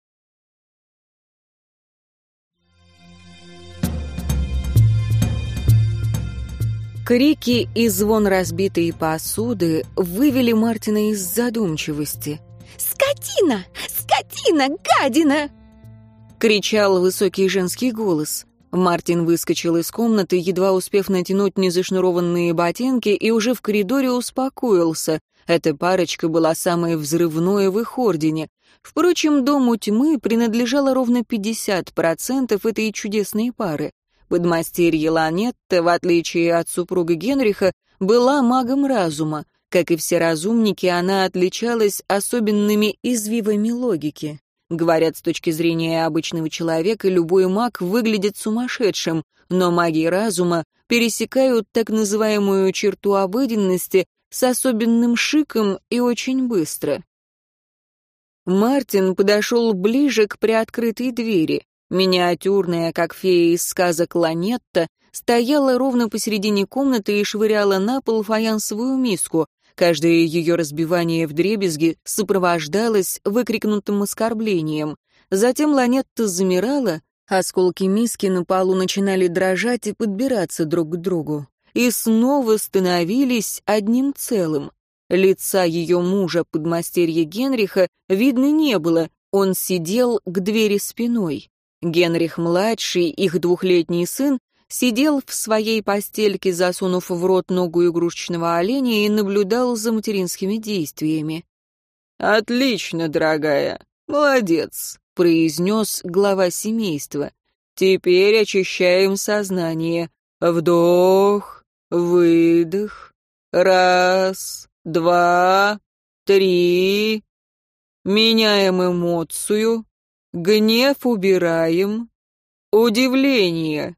Крики и звон разбитой посуды вывели Мартина из задумчивости. «Скотина! Скотина! Гадина!» — кричал высокий женский голос. Мартин выскочил из комнаты, едва успев натянуть незашнурованные ботинки, и уже в коридоре успокоился. Эта парочка была самой взрывной в их ордене. Впрочем, Дому тьмы принадлежало ровно пятьдесят процентов этой чудесной пары. Подмастерье Ланетта, в отличие от супруга Генриха, была магом разума. Как и все разумники, она отличалась особенными извивами логики. Говорят, с точки зрения обычного человека, любой маг выглядит сумасшедшим, но маги разума пересекают так называемую черту обыденности с особенным шиком и очень быстро. Мартин подошел ближе к приоткрытой двери. Миниатюрная, как фея из сказок Ланетта, стояла ровно посередине комнаты и швыряла на пол фаянсовую миску. Каждое ее разбивание вдребезги сопровождалось выкрикнутым оскорблением. Затем Ланетта замирала, осколки миски на полу начинали дрожать и подбираться друг к другу. И снова становились одним целым. Лица ее мужа, подмастерья Генриха, видно не было, он сидел к двери спиной. Генрих-младший, их двухлетний сын, сидел в своей постельке, засунув в рот ногу игрушечного оленя, и наблюдал за материнскими действиями. «Отлично, дорогая, молодец», — произнес глава семейства. «Теперь очищаем сознание. Вдох, выдох. Раз, два, три. Меняем эмоцию. Гнев убираем. Удивление».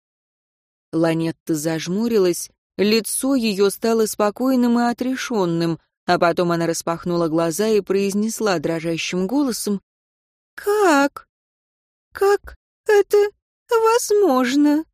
Ланетта зажмурилась, лицо ее стало спокойным и отрешенным, а потом она распахнула глаза и произнесла дрожащим голосом: «Как? Как это возможно?»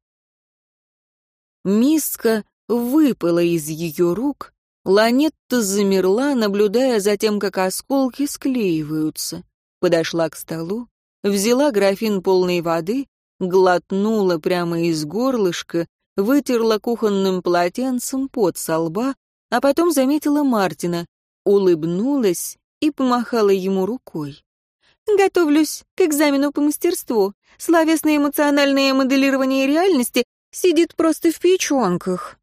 Миска выпала из ее рук, Ланетта замерла, наблюдая за тем, как осколки склеиваются. Подошла к столу, взяла графин полной воды, глотнула прямо из горлышка, вытерла кухонным полотенцем пот со лба, а потом заметила Мартина, улыбнулась и помахала ему рукой. «Готовлюсь к экзамену по мастерству. Словесно-эмоциональное моделирование реальности сидит просто в печенках».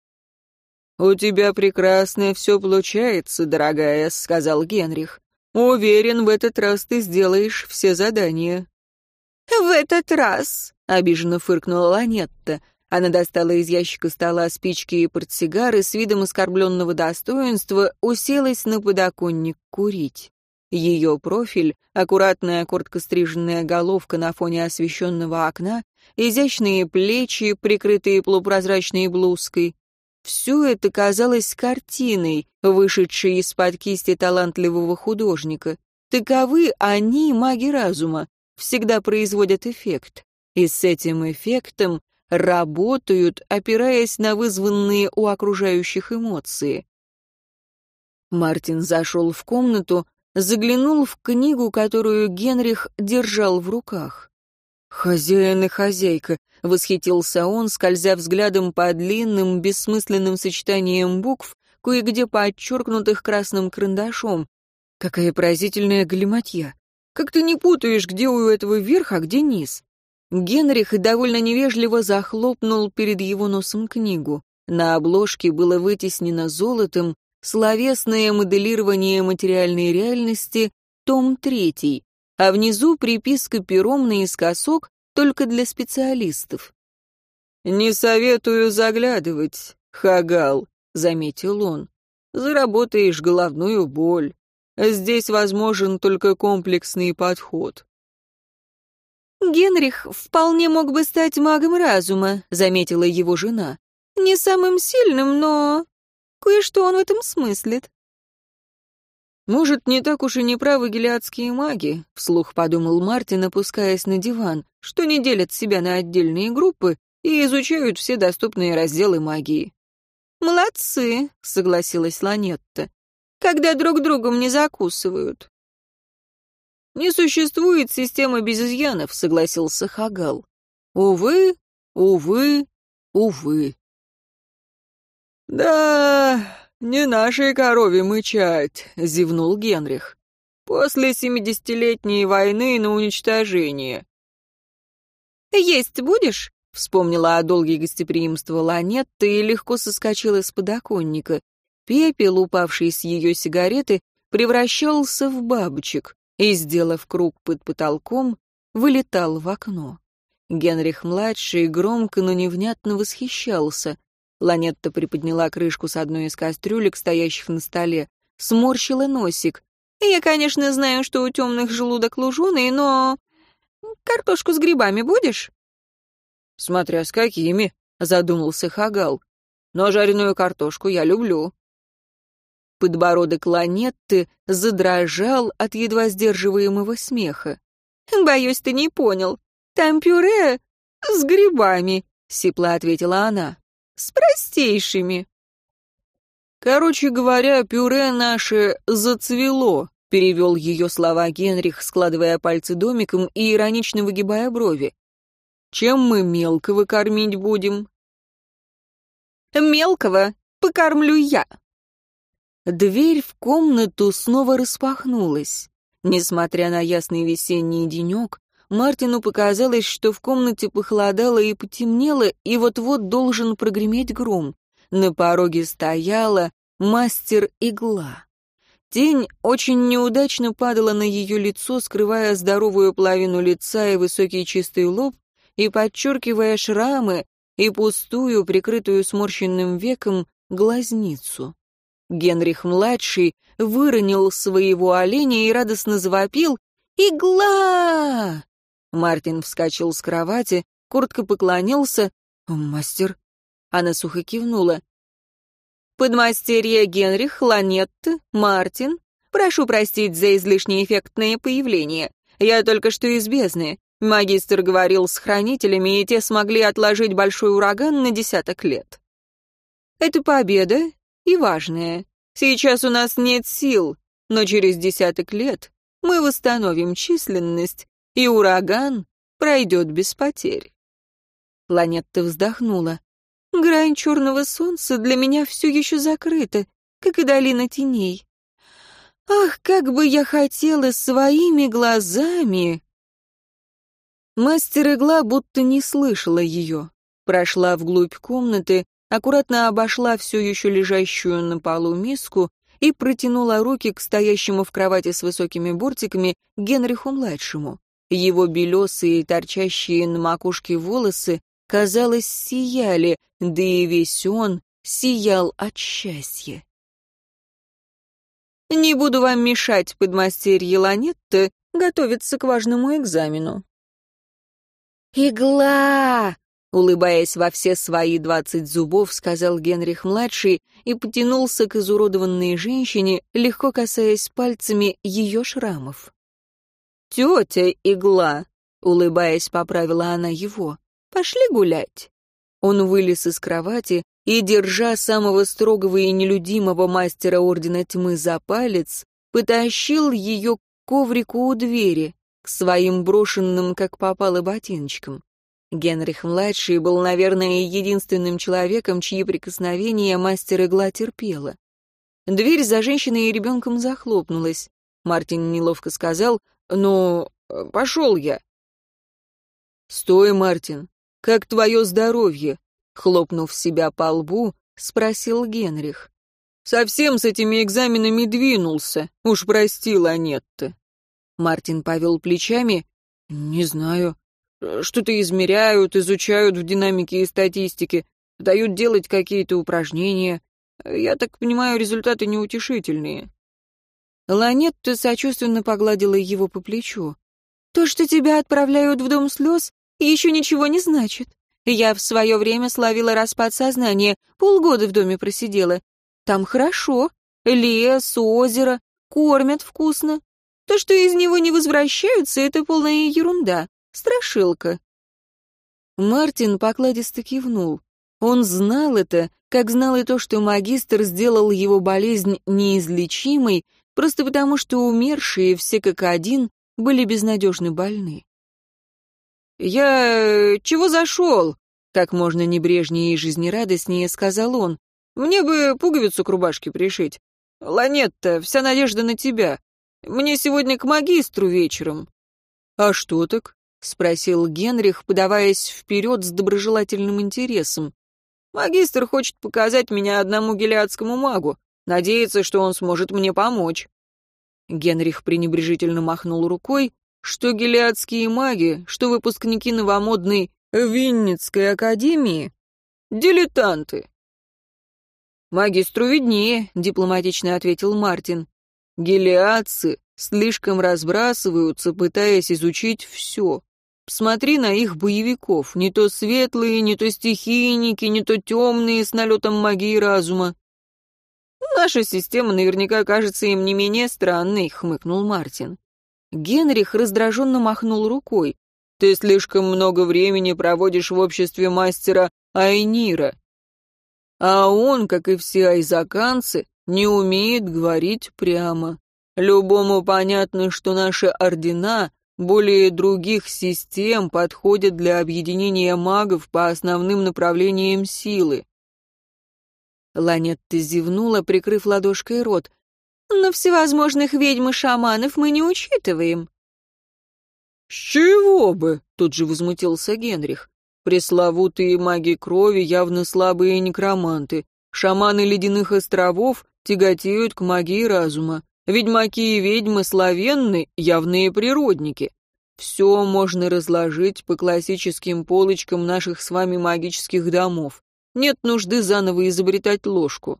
«У тебя прекрасно все получается, дорогая», — сказал Генрих. «Уверен, в этот раз ты сделаешь все задания». «В этот раз», — обиженно фыркнула Ланетта. Она достала из ящика стола спички и портсигар и с видом оскорбленного достоинства уселась на подоконник курить. Ее профиль, аккуратная коротко стриженная головка на фоне освещенного окна, изящные плечи, прикрытые полупрозрачной блузкой — все это казалось картиной, вышедшей из-под кисти талантливого художника. Таковы они, маги разума, всегда производят эффект. И с этим эффектом работают, опираясь на вызванные у окружающих эмоции. Мартин зашел в комнату, заглянул в книгу, которую Генрих держал в руках. «Хозяин и хозяйка», — восхитился он, скользя взглядом по длинным, бессмысленным сочетаниям букв, кое-где подчеркнутых красным карандашом. «Какая поразительная галиматья! Как ты не путаешь, где у этого верх, а где низ?» Генрих довольно невежливо захлопнул перед его носом книгу. На обложке было вытеснено золотом «Словесное моделирование материальной реальности», том третий, а внизу приписка пером наискосок только для специалистов. «Не советую заглядывать, Хагал», — заметил он. «Заработаешь головную боль. Здесь возможен только комплексный подход». «Генрих вполне мог бы стать магом разума», — заметила его жена. «Не самым сильным, но кое-что он в этом смыслит». «Может, не так уж и неправы гилеадские маги», — вслух подумал Мартин, опускаясь на диван, что не делят себя на отдельные группы и изучают все доступные разделы магии. «Молодцы», — согласилась Ланетта, — «когда друг другом не закусывают». «Не существует системы без изъянов», — согласился Хагал. «Увы, увы, увы». «Да, не нашей корове мычать», — зевнул Генрих. «После семидесятилетней войны на уничтожение». «Есть будешь?» — вспомнила о долге гостеприимства Ланетта и легко соскочила с подоконника. Пепел, упавший с ее сигареты, превращался в бабочек и, сделав круг под потолком, вылетал в окно. Генрих-младший громко, но невнятно восхищался. Ланетта приподняла крышку с одной из кастрюлек, стоящих на столе, сморщила носик. «Я, конечно, знаю, что у темных желудок луженый, но... Картошку с грибами будешь?» «Смотря с какими», — задумался Хагал. «Но жареную картошку я люблю». Подбородок Ланетты задрожал от едва сдерживаемого смеха. «Боюсь, ты не понял. Там пюре с грибами», — сипло ответила она. «С простейшими». «Короче говоря, пюре наше зацвело», — перевел ее слова Генрих, складывая пальцы домиком и иронично выгибая брови. «Чем мы мелкого кормить будем?» «Мелкого покормлю я». Дверь в комнату снова распахнулась. Несмотря на ясный весенний денек, Мартину показалось, что в комнате похолодало и потемнело, и вот-вот должен прогреметь гром. На пороге стояла мастер-игла. Тень очень неудачно падала на ее лицо, скрывая здоровую половину лица и высокий чистый лоб, и подчеркивая шрамы и пустую, прикрытую сморщенным веком, глазницу. Генрих-младший выронил своего оленя и радостно завопил: «Игла!» Мартин вскочил с кровати, коротко поклонился. «Мастер?» Она сухо кивнула. «Подмастерье Генрих, Ланетта, Мартин, прошу простить за излишне эффектное появление. Я только что из бездны. Магистр говорил с хранителями, и те смогли отложить большой ураган на десяток лет. Это победа и важная. Сейчас у нас нет сил, но через десяток лет мы восстановим численность, и ураган пройдет без потерь». Ланетта вздохнула. «Грань черного солнца для меня все еще закрыта, как и долина теней. Ах, как бы я хотела своими глазами...» Мастер-игла будто не слышала ее. Прошла вглубь комнаты, аккуратно обошла все еще лежащую на полу миску и протянула руки к стоящему в кровати с высокими бортиками Генриху-младшему. Его белесые, торчащие на макушке волосы, казалось, сияли, да и весь он сиял от счастья. «Не буду вам мешать, подмастерье Ланетта, готовиться к важному экзамену». «Игла!» — улыбаясь во все свои двадцать зубов, сказал Генрих-младший и потянулся к изуродованной женщине, легко касаясь пальцами ее шрамов. «Тетя Игла!» — улыбаясь, поправила она его. «Пошли гулять». Он вылез из кровати и, держа самого строгого и нелюдимого мастера Ордена Тьмы за палец, потащил ее к коврику у двери, к своим брошенным, как попало, ботиночкам. Генрих-младший был, наверное, единственным человеком, чьи прикосновения мастер-игла терпела. Дверь за женщиной и ребенком захлопнулась. Мартин неловко сказал: «Ну, пошел я». «Стой, Мартин, как твое здоровье?» Хлопнув себя по лбу, спросил Генрих. «Совсем с этими экзаменами двинулся, уж прости, Ланетта». Мартин повел плечами. «Не знаю. Что-то измеряют, изучают в динамике и статистике, дают делать какие-то упражнения. Я так понимаю, результаты неутешительные». Ланетта сочувственно погладила его по плечу. «То, что тебя отправляют в дом слез, еще ничего не значит. Я в свое время словила распад сознания, полгода в доме просидела. Там хорошо. Лес, озеро, кормят вкусно. То, что из него не возвращаются, это полная ерунда. Страшилка». Мартин покладисто кивнул. Он знал это, как знал и то, что магистр сделал его болезнь неизлечимой, просто потому что умершие все как один были безнадежно больны. «Я... чего зашел?» — как можно небрежнее и жизнерадостнее сказал он. «Мне бы пуговицу к рубашке пришить. Ланетта, вся надежда на тебя. Мне сегодня к магистру вечером». «А что так?» — спросил Генрих, подаваясь вперед с доброжелательным интересом. «Магистр хочет показать меня одному гилеадскому магу. Надеется, что он сможет мне помочь». Генрих пренебрежительно махнул рукой. «Что гилеадские маги, что выпускники новомодной Винницкой академии — дилетанты». «Магистру виднее», — дипломатично ответил Мартин. «Гилеадцы слишком разбрасываются, пытаясь изучить все. Смотри на их боевиков, не то светлые, не то стихийники, не то темные с налетом магии разума». «Наша система наверняка кажется им не менее странной», — хмыкнул Мартин. Генрих раздраженно махнул рукой. «Ты слишком много времени проводишь в обществе мастера Айнира. А он, как и все айзаканцы, не умеет говорить прямо. Любому понятно, что наши ордена более других систем подходят для объединения магов по основным направлениям силы». Ланетта зевнула, прикрыв ладошкой рот. «Но всевозможных ведьм и шаманов мы не учитываем». «С чего бы?» — тут же возмутился Генрих. «Пресловутые маги крови явно слабые некроманты. Шаманы ледяных островов тяготеют к магии разума. Ведьмаки и ведьмы славенны — явные природники. Все можно разложить по классическим полочкам наших с вами магических домов. Нет нужды заново изобретать ложку».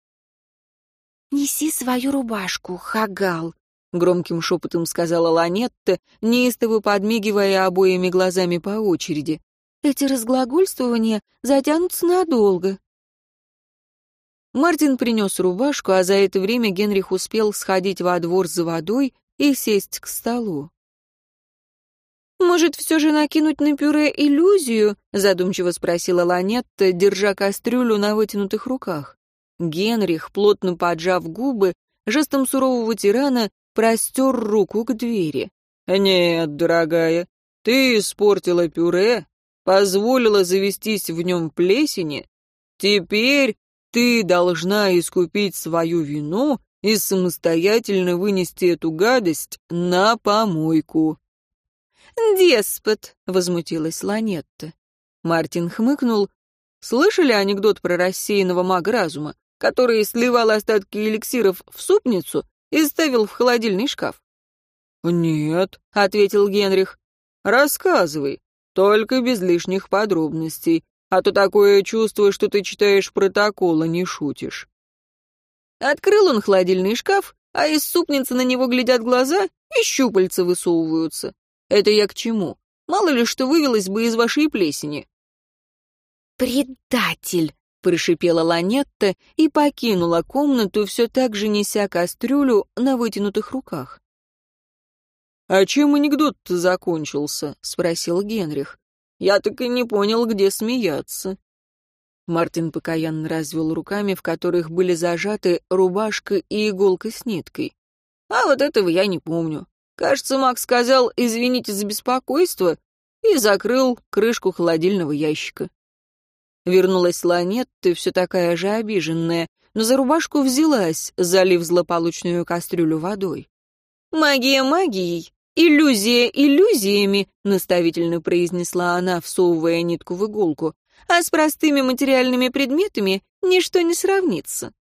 «Неси свою рубашку, Хагал», — громким шепотом сказала Ланетта, неистово подмигивая обоими глазами по очереди. «Эти разглагольствования затянутся надолго». Мартин принес рубашку, а за это время Генрих успел сходить во двор за водой и сесть к столу. «Может, все же накинуть на пюре иллюзию?» — задумчиво спросила Ланетта, держа кастрюлю на вытянутых руках. Генрих, плотно поджав губы, жестом сурового тирана простер руку к двери. «Нет, дорогая, ты испортила пюре, позволила завестись в нем плесени. Теперь ты должна искупить свою вину и самостоятельно вынести эту гадость на помойку». «Деспот!» — возмутилась Ланетта. Мартин хмыкнул. «Слышали анекдот про рассеянного мага разума, который сливал остатки эликсиров в супницу и ставил в холодильный шкаф?» «Нет», — ответил Генрих. «Рассказывай, только без лишних подробностей, а то такое чувство, что ты читаешь протокол, а не шутишь». Открыл он холодильный шкаф, а из супницы на него глядят глаза и щупальца высовываются. Это я к чему? Мало ли что вывелось бы из вашей плесени. «Предатель!» — прошипела Ланетта и покинула комнату, все так же неся кастрюлю на вытянутых руках. «А чем анекдот-то закончился?» — спросил Генрих. «Я так и не понял, где смеяться». Мартин покаянно развел руками, в которых были зажаты рубашка и иголка с ниткой. «А вот этого я не помню. Кажется, Макс сказал «извините за беспокойство» и закрыл крышку холодильного ящика». Вернулась Ланетта, все такая же обиженная, но за рубашку взялась, залив злополучную кастрюлю водой. «Магия магией, иллюзия иллюзиями», — наставительно произнесла она, всовывая нитку в иголку, «а с простыми материальными предметами ничто не сравнится».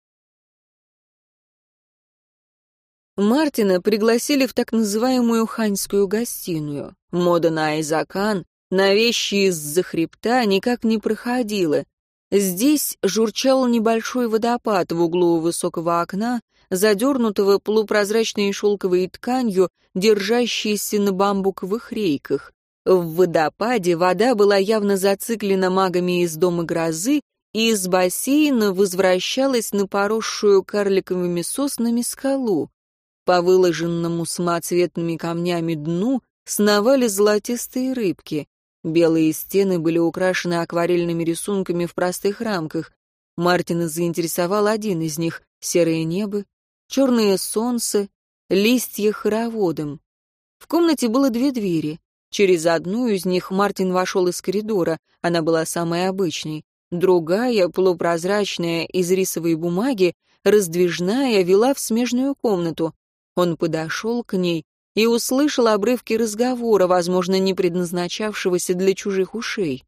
Мартина пригласили в так называемую ханьскую гостиную. Мода на айзакан, на вещи из-за хребта никак не проходила. Здесь журчал небольшой водопад в углу высокого окна, задернутого полупрозрачной шелковой тканью, держащейся на бамбуковых рейках. В водопаде вода была явно зациклена магами из дома грозы, и из бассейна возвращалась на поросшую карликовыми соснами скалу. По выложенному самоцветными камнями дну сновали золотистые рыбки. Белые стены были украшены акварельными рисунками в простых рамках. Мартина заинтересовал один из них — серое небо, черное солнце, листья хороводом. В комнате было две двери. Через одну из них Мартин вошел из коридора, она была самой обычной. Другая, полупрозрачная, из рисовой бумаги, раздвижная, вела в смежную комнату. Он подошел к ней и услышал обрывки разговора, возможно, не предназначавшегося для чужих ушей.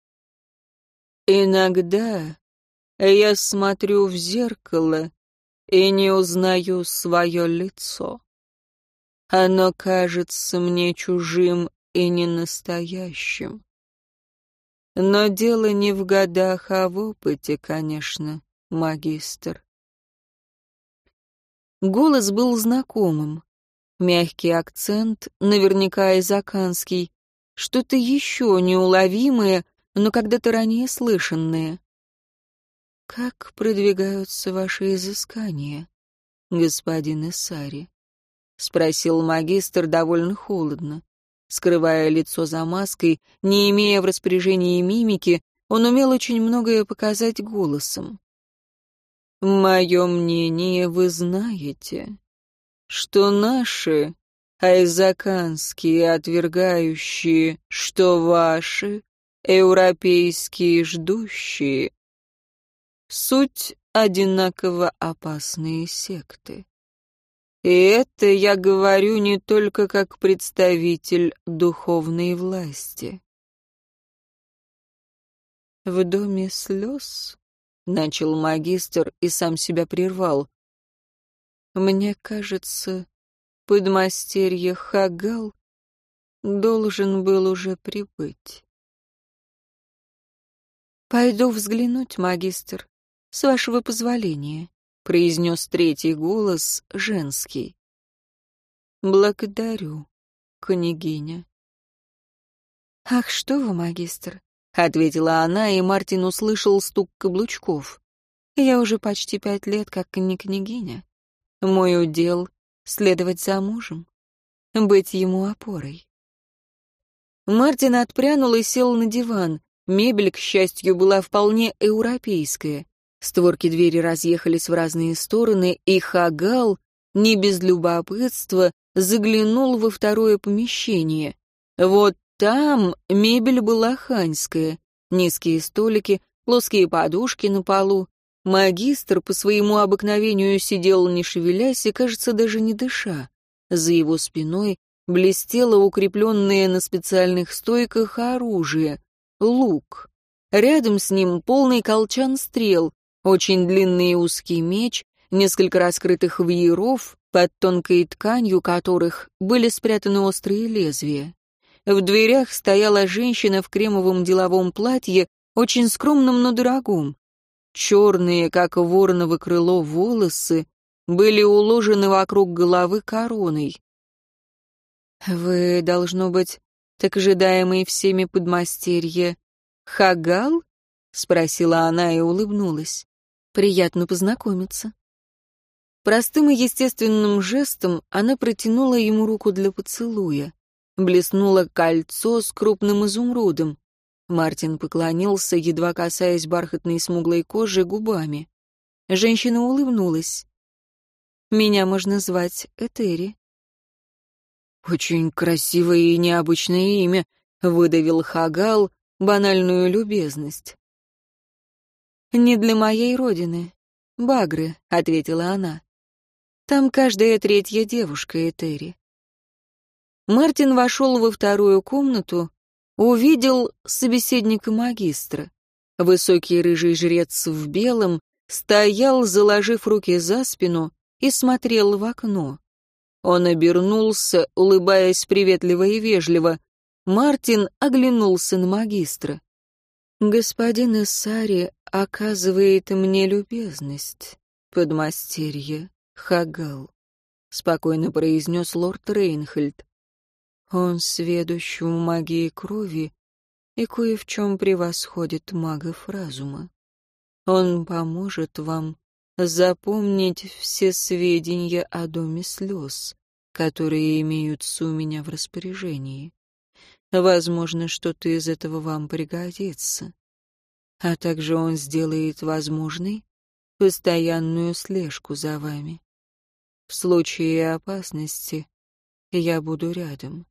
«Иногда я смотрю в зеркало и не узнаю свое лицо. Оно кажется мне чужим и ненастоящим. Но дело не в годах, а в опыте, конечно, магистр». Голос был знакомым. Мягкий акцент, наверняка изаканский, что-то еще неуловимое, но когда-то ранее слышанное. «Как продвигаются ваши изыскания, господин Иссари?» — спросил магистр довольно холодно. Скрывая лицо за маской, не имея в распоряжении мимики, он умел очень многое показать голосом. «Мое мнение вы знаете, что наши, айзаканские отвергающие, что ваши, европейские ждущие, суть одинаково опасные секты. И это я говорю не только как представитель духовной власти». «В доме слез?» — начал магистр и сам себя прервал. «Мне кажется, подмастерье Хагал должен был уже прибыть». «Пойду взглянуть, магистр, с вашего позволения», — произнес третий голос, женский. «Благодарю, княгиня». «Ах, что вы, магистр», — ответила она, и Мартин услышал стук каблучков. «Я уже почти пять лет как не княгиня. Мой удел — следовать за мужем, быть ему опорой». Мартин отпрянул и сел на диван. Мебель, к счастью, была вполне европейская. Створки двери разъехались в разные стороны, и Хагал, не без любопытства, заглянул во второе помещение. Вот там мебель была ханьская. Низкие столики, плоские подушки на полу. Магистр по своему обыкновению сидел, не шевелясь, и, кажется, даже не дыша. За его спиной блестело укрепленное на специальных стойках оружие — лук. Рядом с ним полный колчан стрел, очень длинный и узкий меч, несколько раскрытых вееров, под тонкой тканью которых были спрятаны острые лезвия. В дверях стояла женщина в кремовом деловом платье, очень скромном, но дорогом. Черные, как вороново крыло, волосы были уложены вокруг головы короной. «Вы, должно быть, так ожидаемый всеми подмастерье Хагал?» — спросила она и улыбнулась. «Приятно познакомиться». Простым и естественным жестом она протянула ему руку для поцелуя. Блеснуло кольцо с крупным изумрудом. Мартин поклонился, едва касаясь бархатной смуглой кожи губами. Женщина улыбнулась. «Меня можно звать Этери». «Очень красивое и необычное имя», — выдавил Хагал банальную любезность. «Не для моей родины. Багры», — ответила она. «Там каждая третья девушка Этери». Мартин вошел во вторую комнату, увидел собеседника магистра. Высокий рыжий жрец в белом стоял, заложив руки за спину, и смотрел в окно. Он обернулся, улыбаясь приветливо и вежливо. Мартин оглянулся на магистра. «Господин Иссари оказывает мне любезность, подмастерье Хагал», — спокойно произнес лорд Рейнхольд. «Он сведущ в магии крови и кое в чем превосходит магов разума. Он поможет вам запомнить все сведения о доме слез, которые имеются у меня в распоряжении. Возможно, что-то из этого вам пригодится. А также он сделает возможной постоянную слежку за вами. В случае опасности я буду рядом.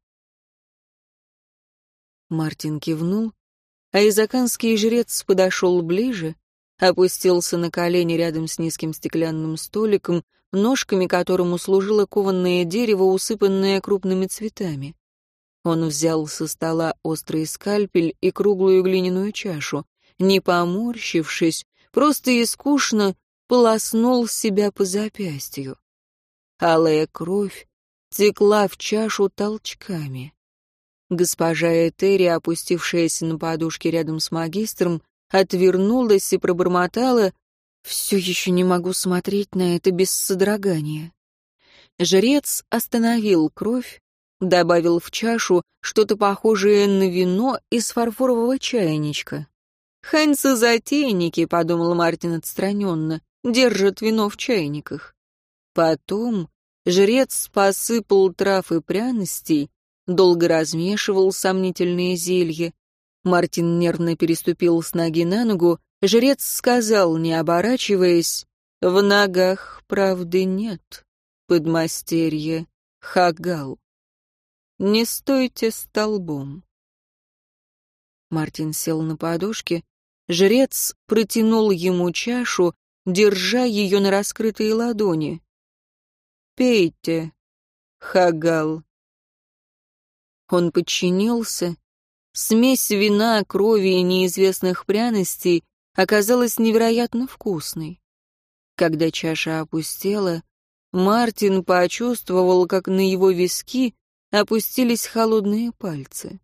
Мартин кивнул, а изаканский жрец подошел ближе, опустился на колени рядом с низким стеклянным столиком, ножками которому служило кованное дерево, усыпанное крупными цветами. Он взял со стола острый скальпель и круглую глиняную чашу. Не поморщившись, просто и скучно полоснул себя по запястью. Алая кровь текла в чашу толчками. Госпожа Этери, опустившаяся на подушке рядом с магистром, отвернулась и пробормотала: «Все еще не могу смотреть на это без содрогания». Жрец остановил кровь, добавил в чашу что-то похожее на вино из фарфорового чайничка. «Ханьцы-затейники», — подумал Мартин отстраненно, — «держат вино в чайниках». Потом жрец посыпал трав и пряностей, долго размешивал сомнительные зелья. Мартин нервно переступил с ноги на ногу. Жрец сказал, не оборачиваясь: «В ногах правды нет, подмастерье Хагал. Не стойте столбом». Мартин сел на подушке. Жрец протянул ему чашу, держа ее на раскрытой ладони. «Пейте, Хагал». Он подчинился. Смесь вина, крови и неизвестных пряностей оказалась невероятно вкусной. Когда чаша опустела, Мартин почувствовал, как на его виски опустились холодные пальцы.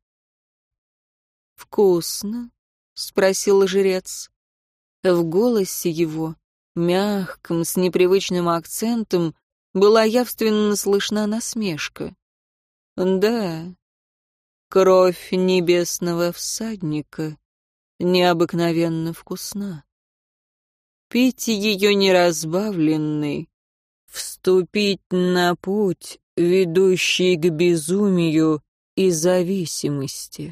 «Вкусно?» — спросил жрец. В голосе его, мягком, с непривычным акцентом, была явственно слышна насмешка. «Да, кровь небесного всадника необыкновенно вкусна. Пить ее неразбавленной, вступить на путь, ведущий к безумию и зависимости.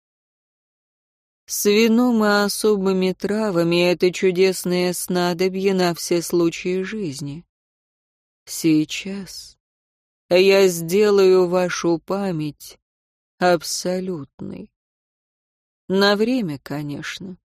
С вином и особыми травами это чудесное снадобье на все случаи жизни. Сейчас я сделаю вашу память абсолютной. На время, конечно».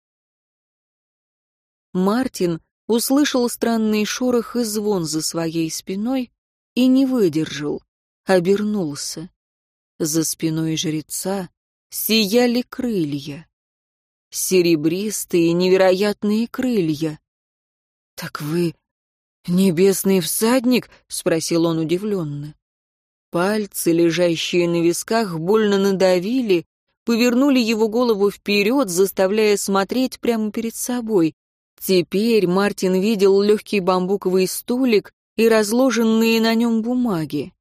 Мартин услышал странный шорох и звон за своей спиной и не выдержал, обернулся. За спиной жреца сияли крылья. Серебристые, невероятные крылья. «Так вы небесный всадник?» — спросил он удивленно. Пальцы, лежащие на висках, больно надавили, повернули его голову вперед, заставляя смотреть прямо перед собой. Теперь Мартин видел легкий бамбуковый столик и разложенные на нем бумаги.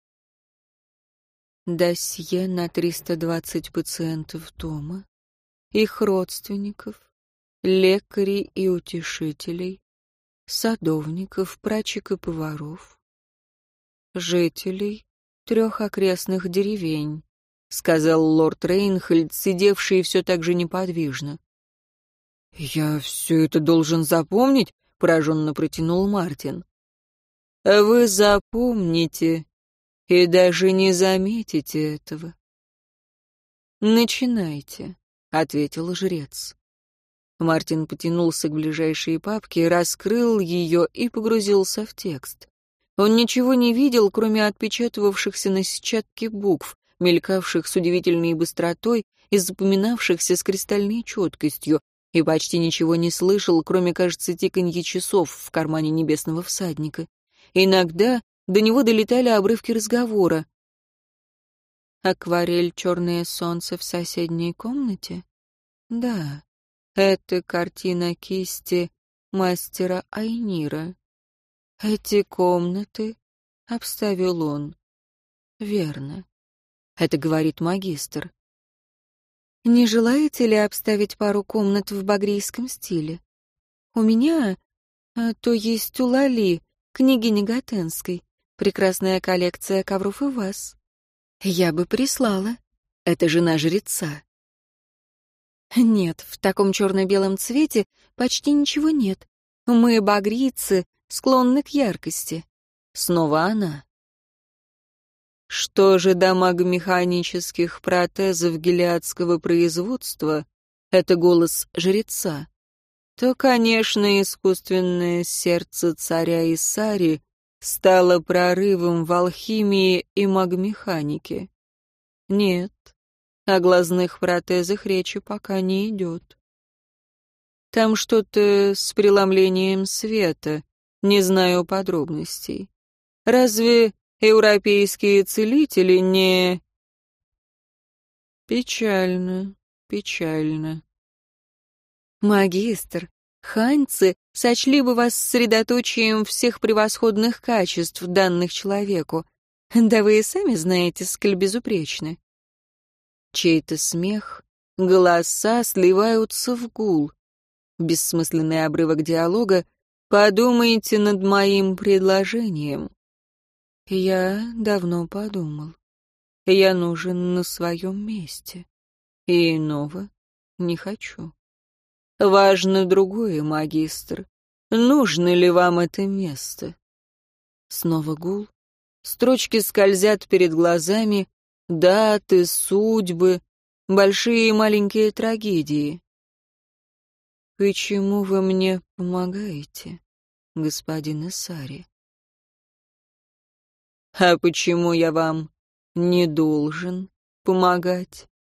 Досье на триста двадцать пациентов дома, их родственников, лекарей и утешителей, садовников, прачек и поваров, жителей трех окрестных деревень, — сказал лорд Рейнхольд, сидевший все так же неподвижно. «Я все это должен запомнить?» — пораженно протянул Мартин. «Вы запомните и даже не заметите этого». «Начинайте», — ответил жрец. Мартин потянулся к ближайшей папке, раскрыл ее и погрузился в текст. Он ничего не видел, кроме отпечатывавшихся на сетчатке букв, мелькавших с удивительной быстротой и запоминавшихся с кристальной четкостью, и почти ничего не слышал, кроме, кажется, тиканья часов в кармане небесного всадника. Иногда до него долетали обрывки разговора. «Акварель «Черное солнце» в соседней комнате?» «Да, это картина кисти мастера Айнира. Эти комнаты обставил он». «Верно. Это говорит магистр. Не желаете ли обставить пару комнат в багрийском стиле? У меня А, то есть у Лали, княгини Готенской. Прекрасная коллекция ковров и ваз. Я бы прислала. Это жена жреца. Нет, в таком черно-белом цвете почти ничего нет. Мы, багрийцы, склонны к яркости. Снова она. Что же до магомеханических протезов гилеадского производства, это голос жреца, то, конечно, искусственное сердце царя Исари стало прорывом в алхимии и магмеханике. Нет, о глазных протезах речи пока не идет. Там что-то с преломлением света, не знаю подробностей. Разве европейские целители не... Печально, печально. Магистр, ханьцы сочли бы вас средоточием всех превосходных качеств, данных человеку. Да вы и сами знаете, сколь безупречны. Чей-то смех, голоса сливаются в гул. Бессмысленный обрывок диалога. Подумайте над моим предложением. Я давно подумал. Я нужен на своем месте. И иного не хочу. Важно другое, магистр. Нужно ли вам это место? Снова гул. Строчки скользят перед глазами. Даты, судьбы, большие и маленькие трагедии. Почему вы мне помогаете, господин Исари? А почему я вам не должен помогать,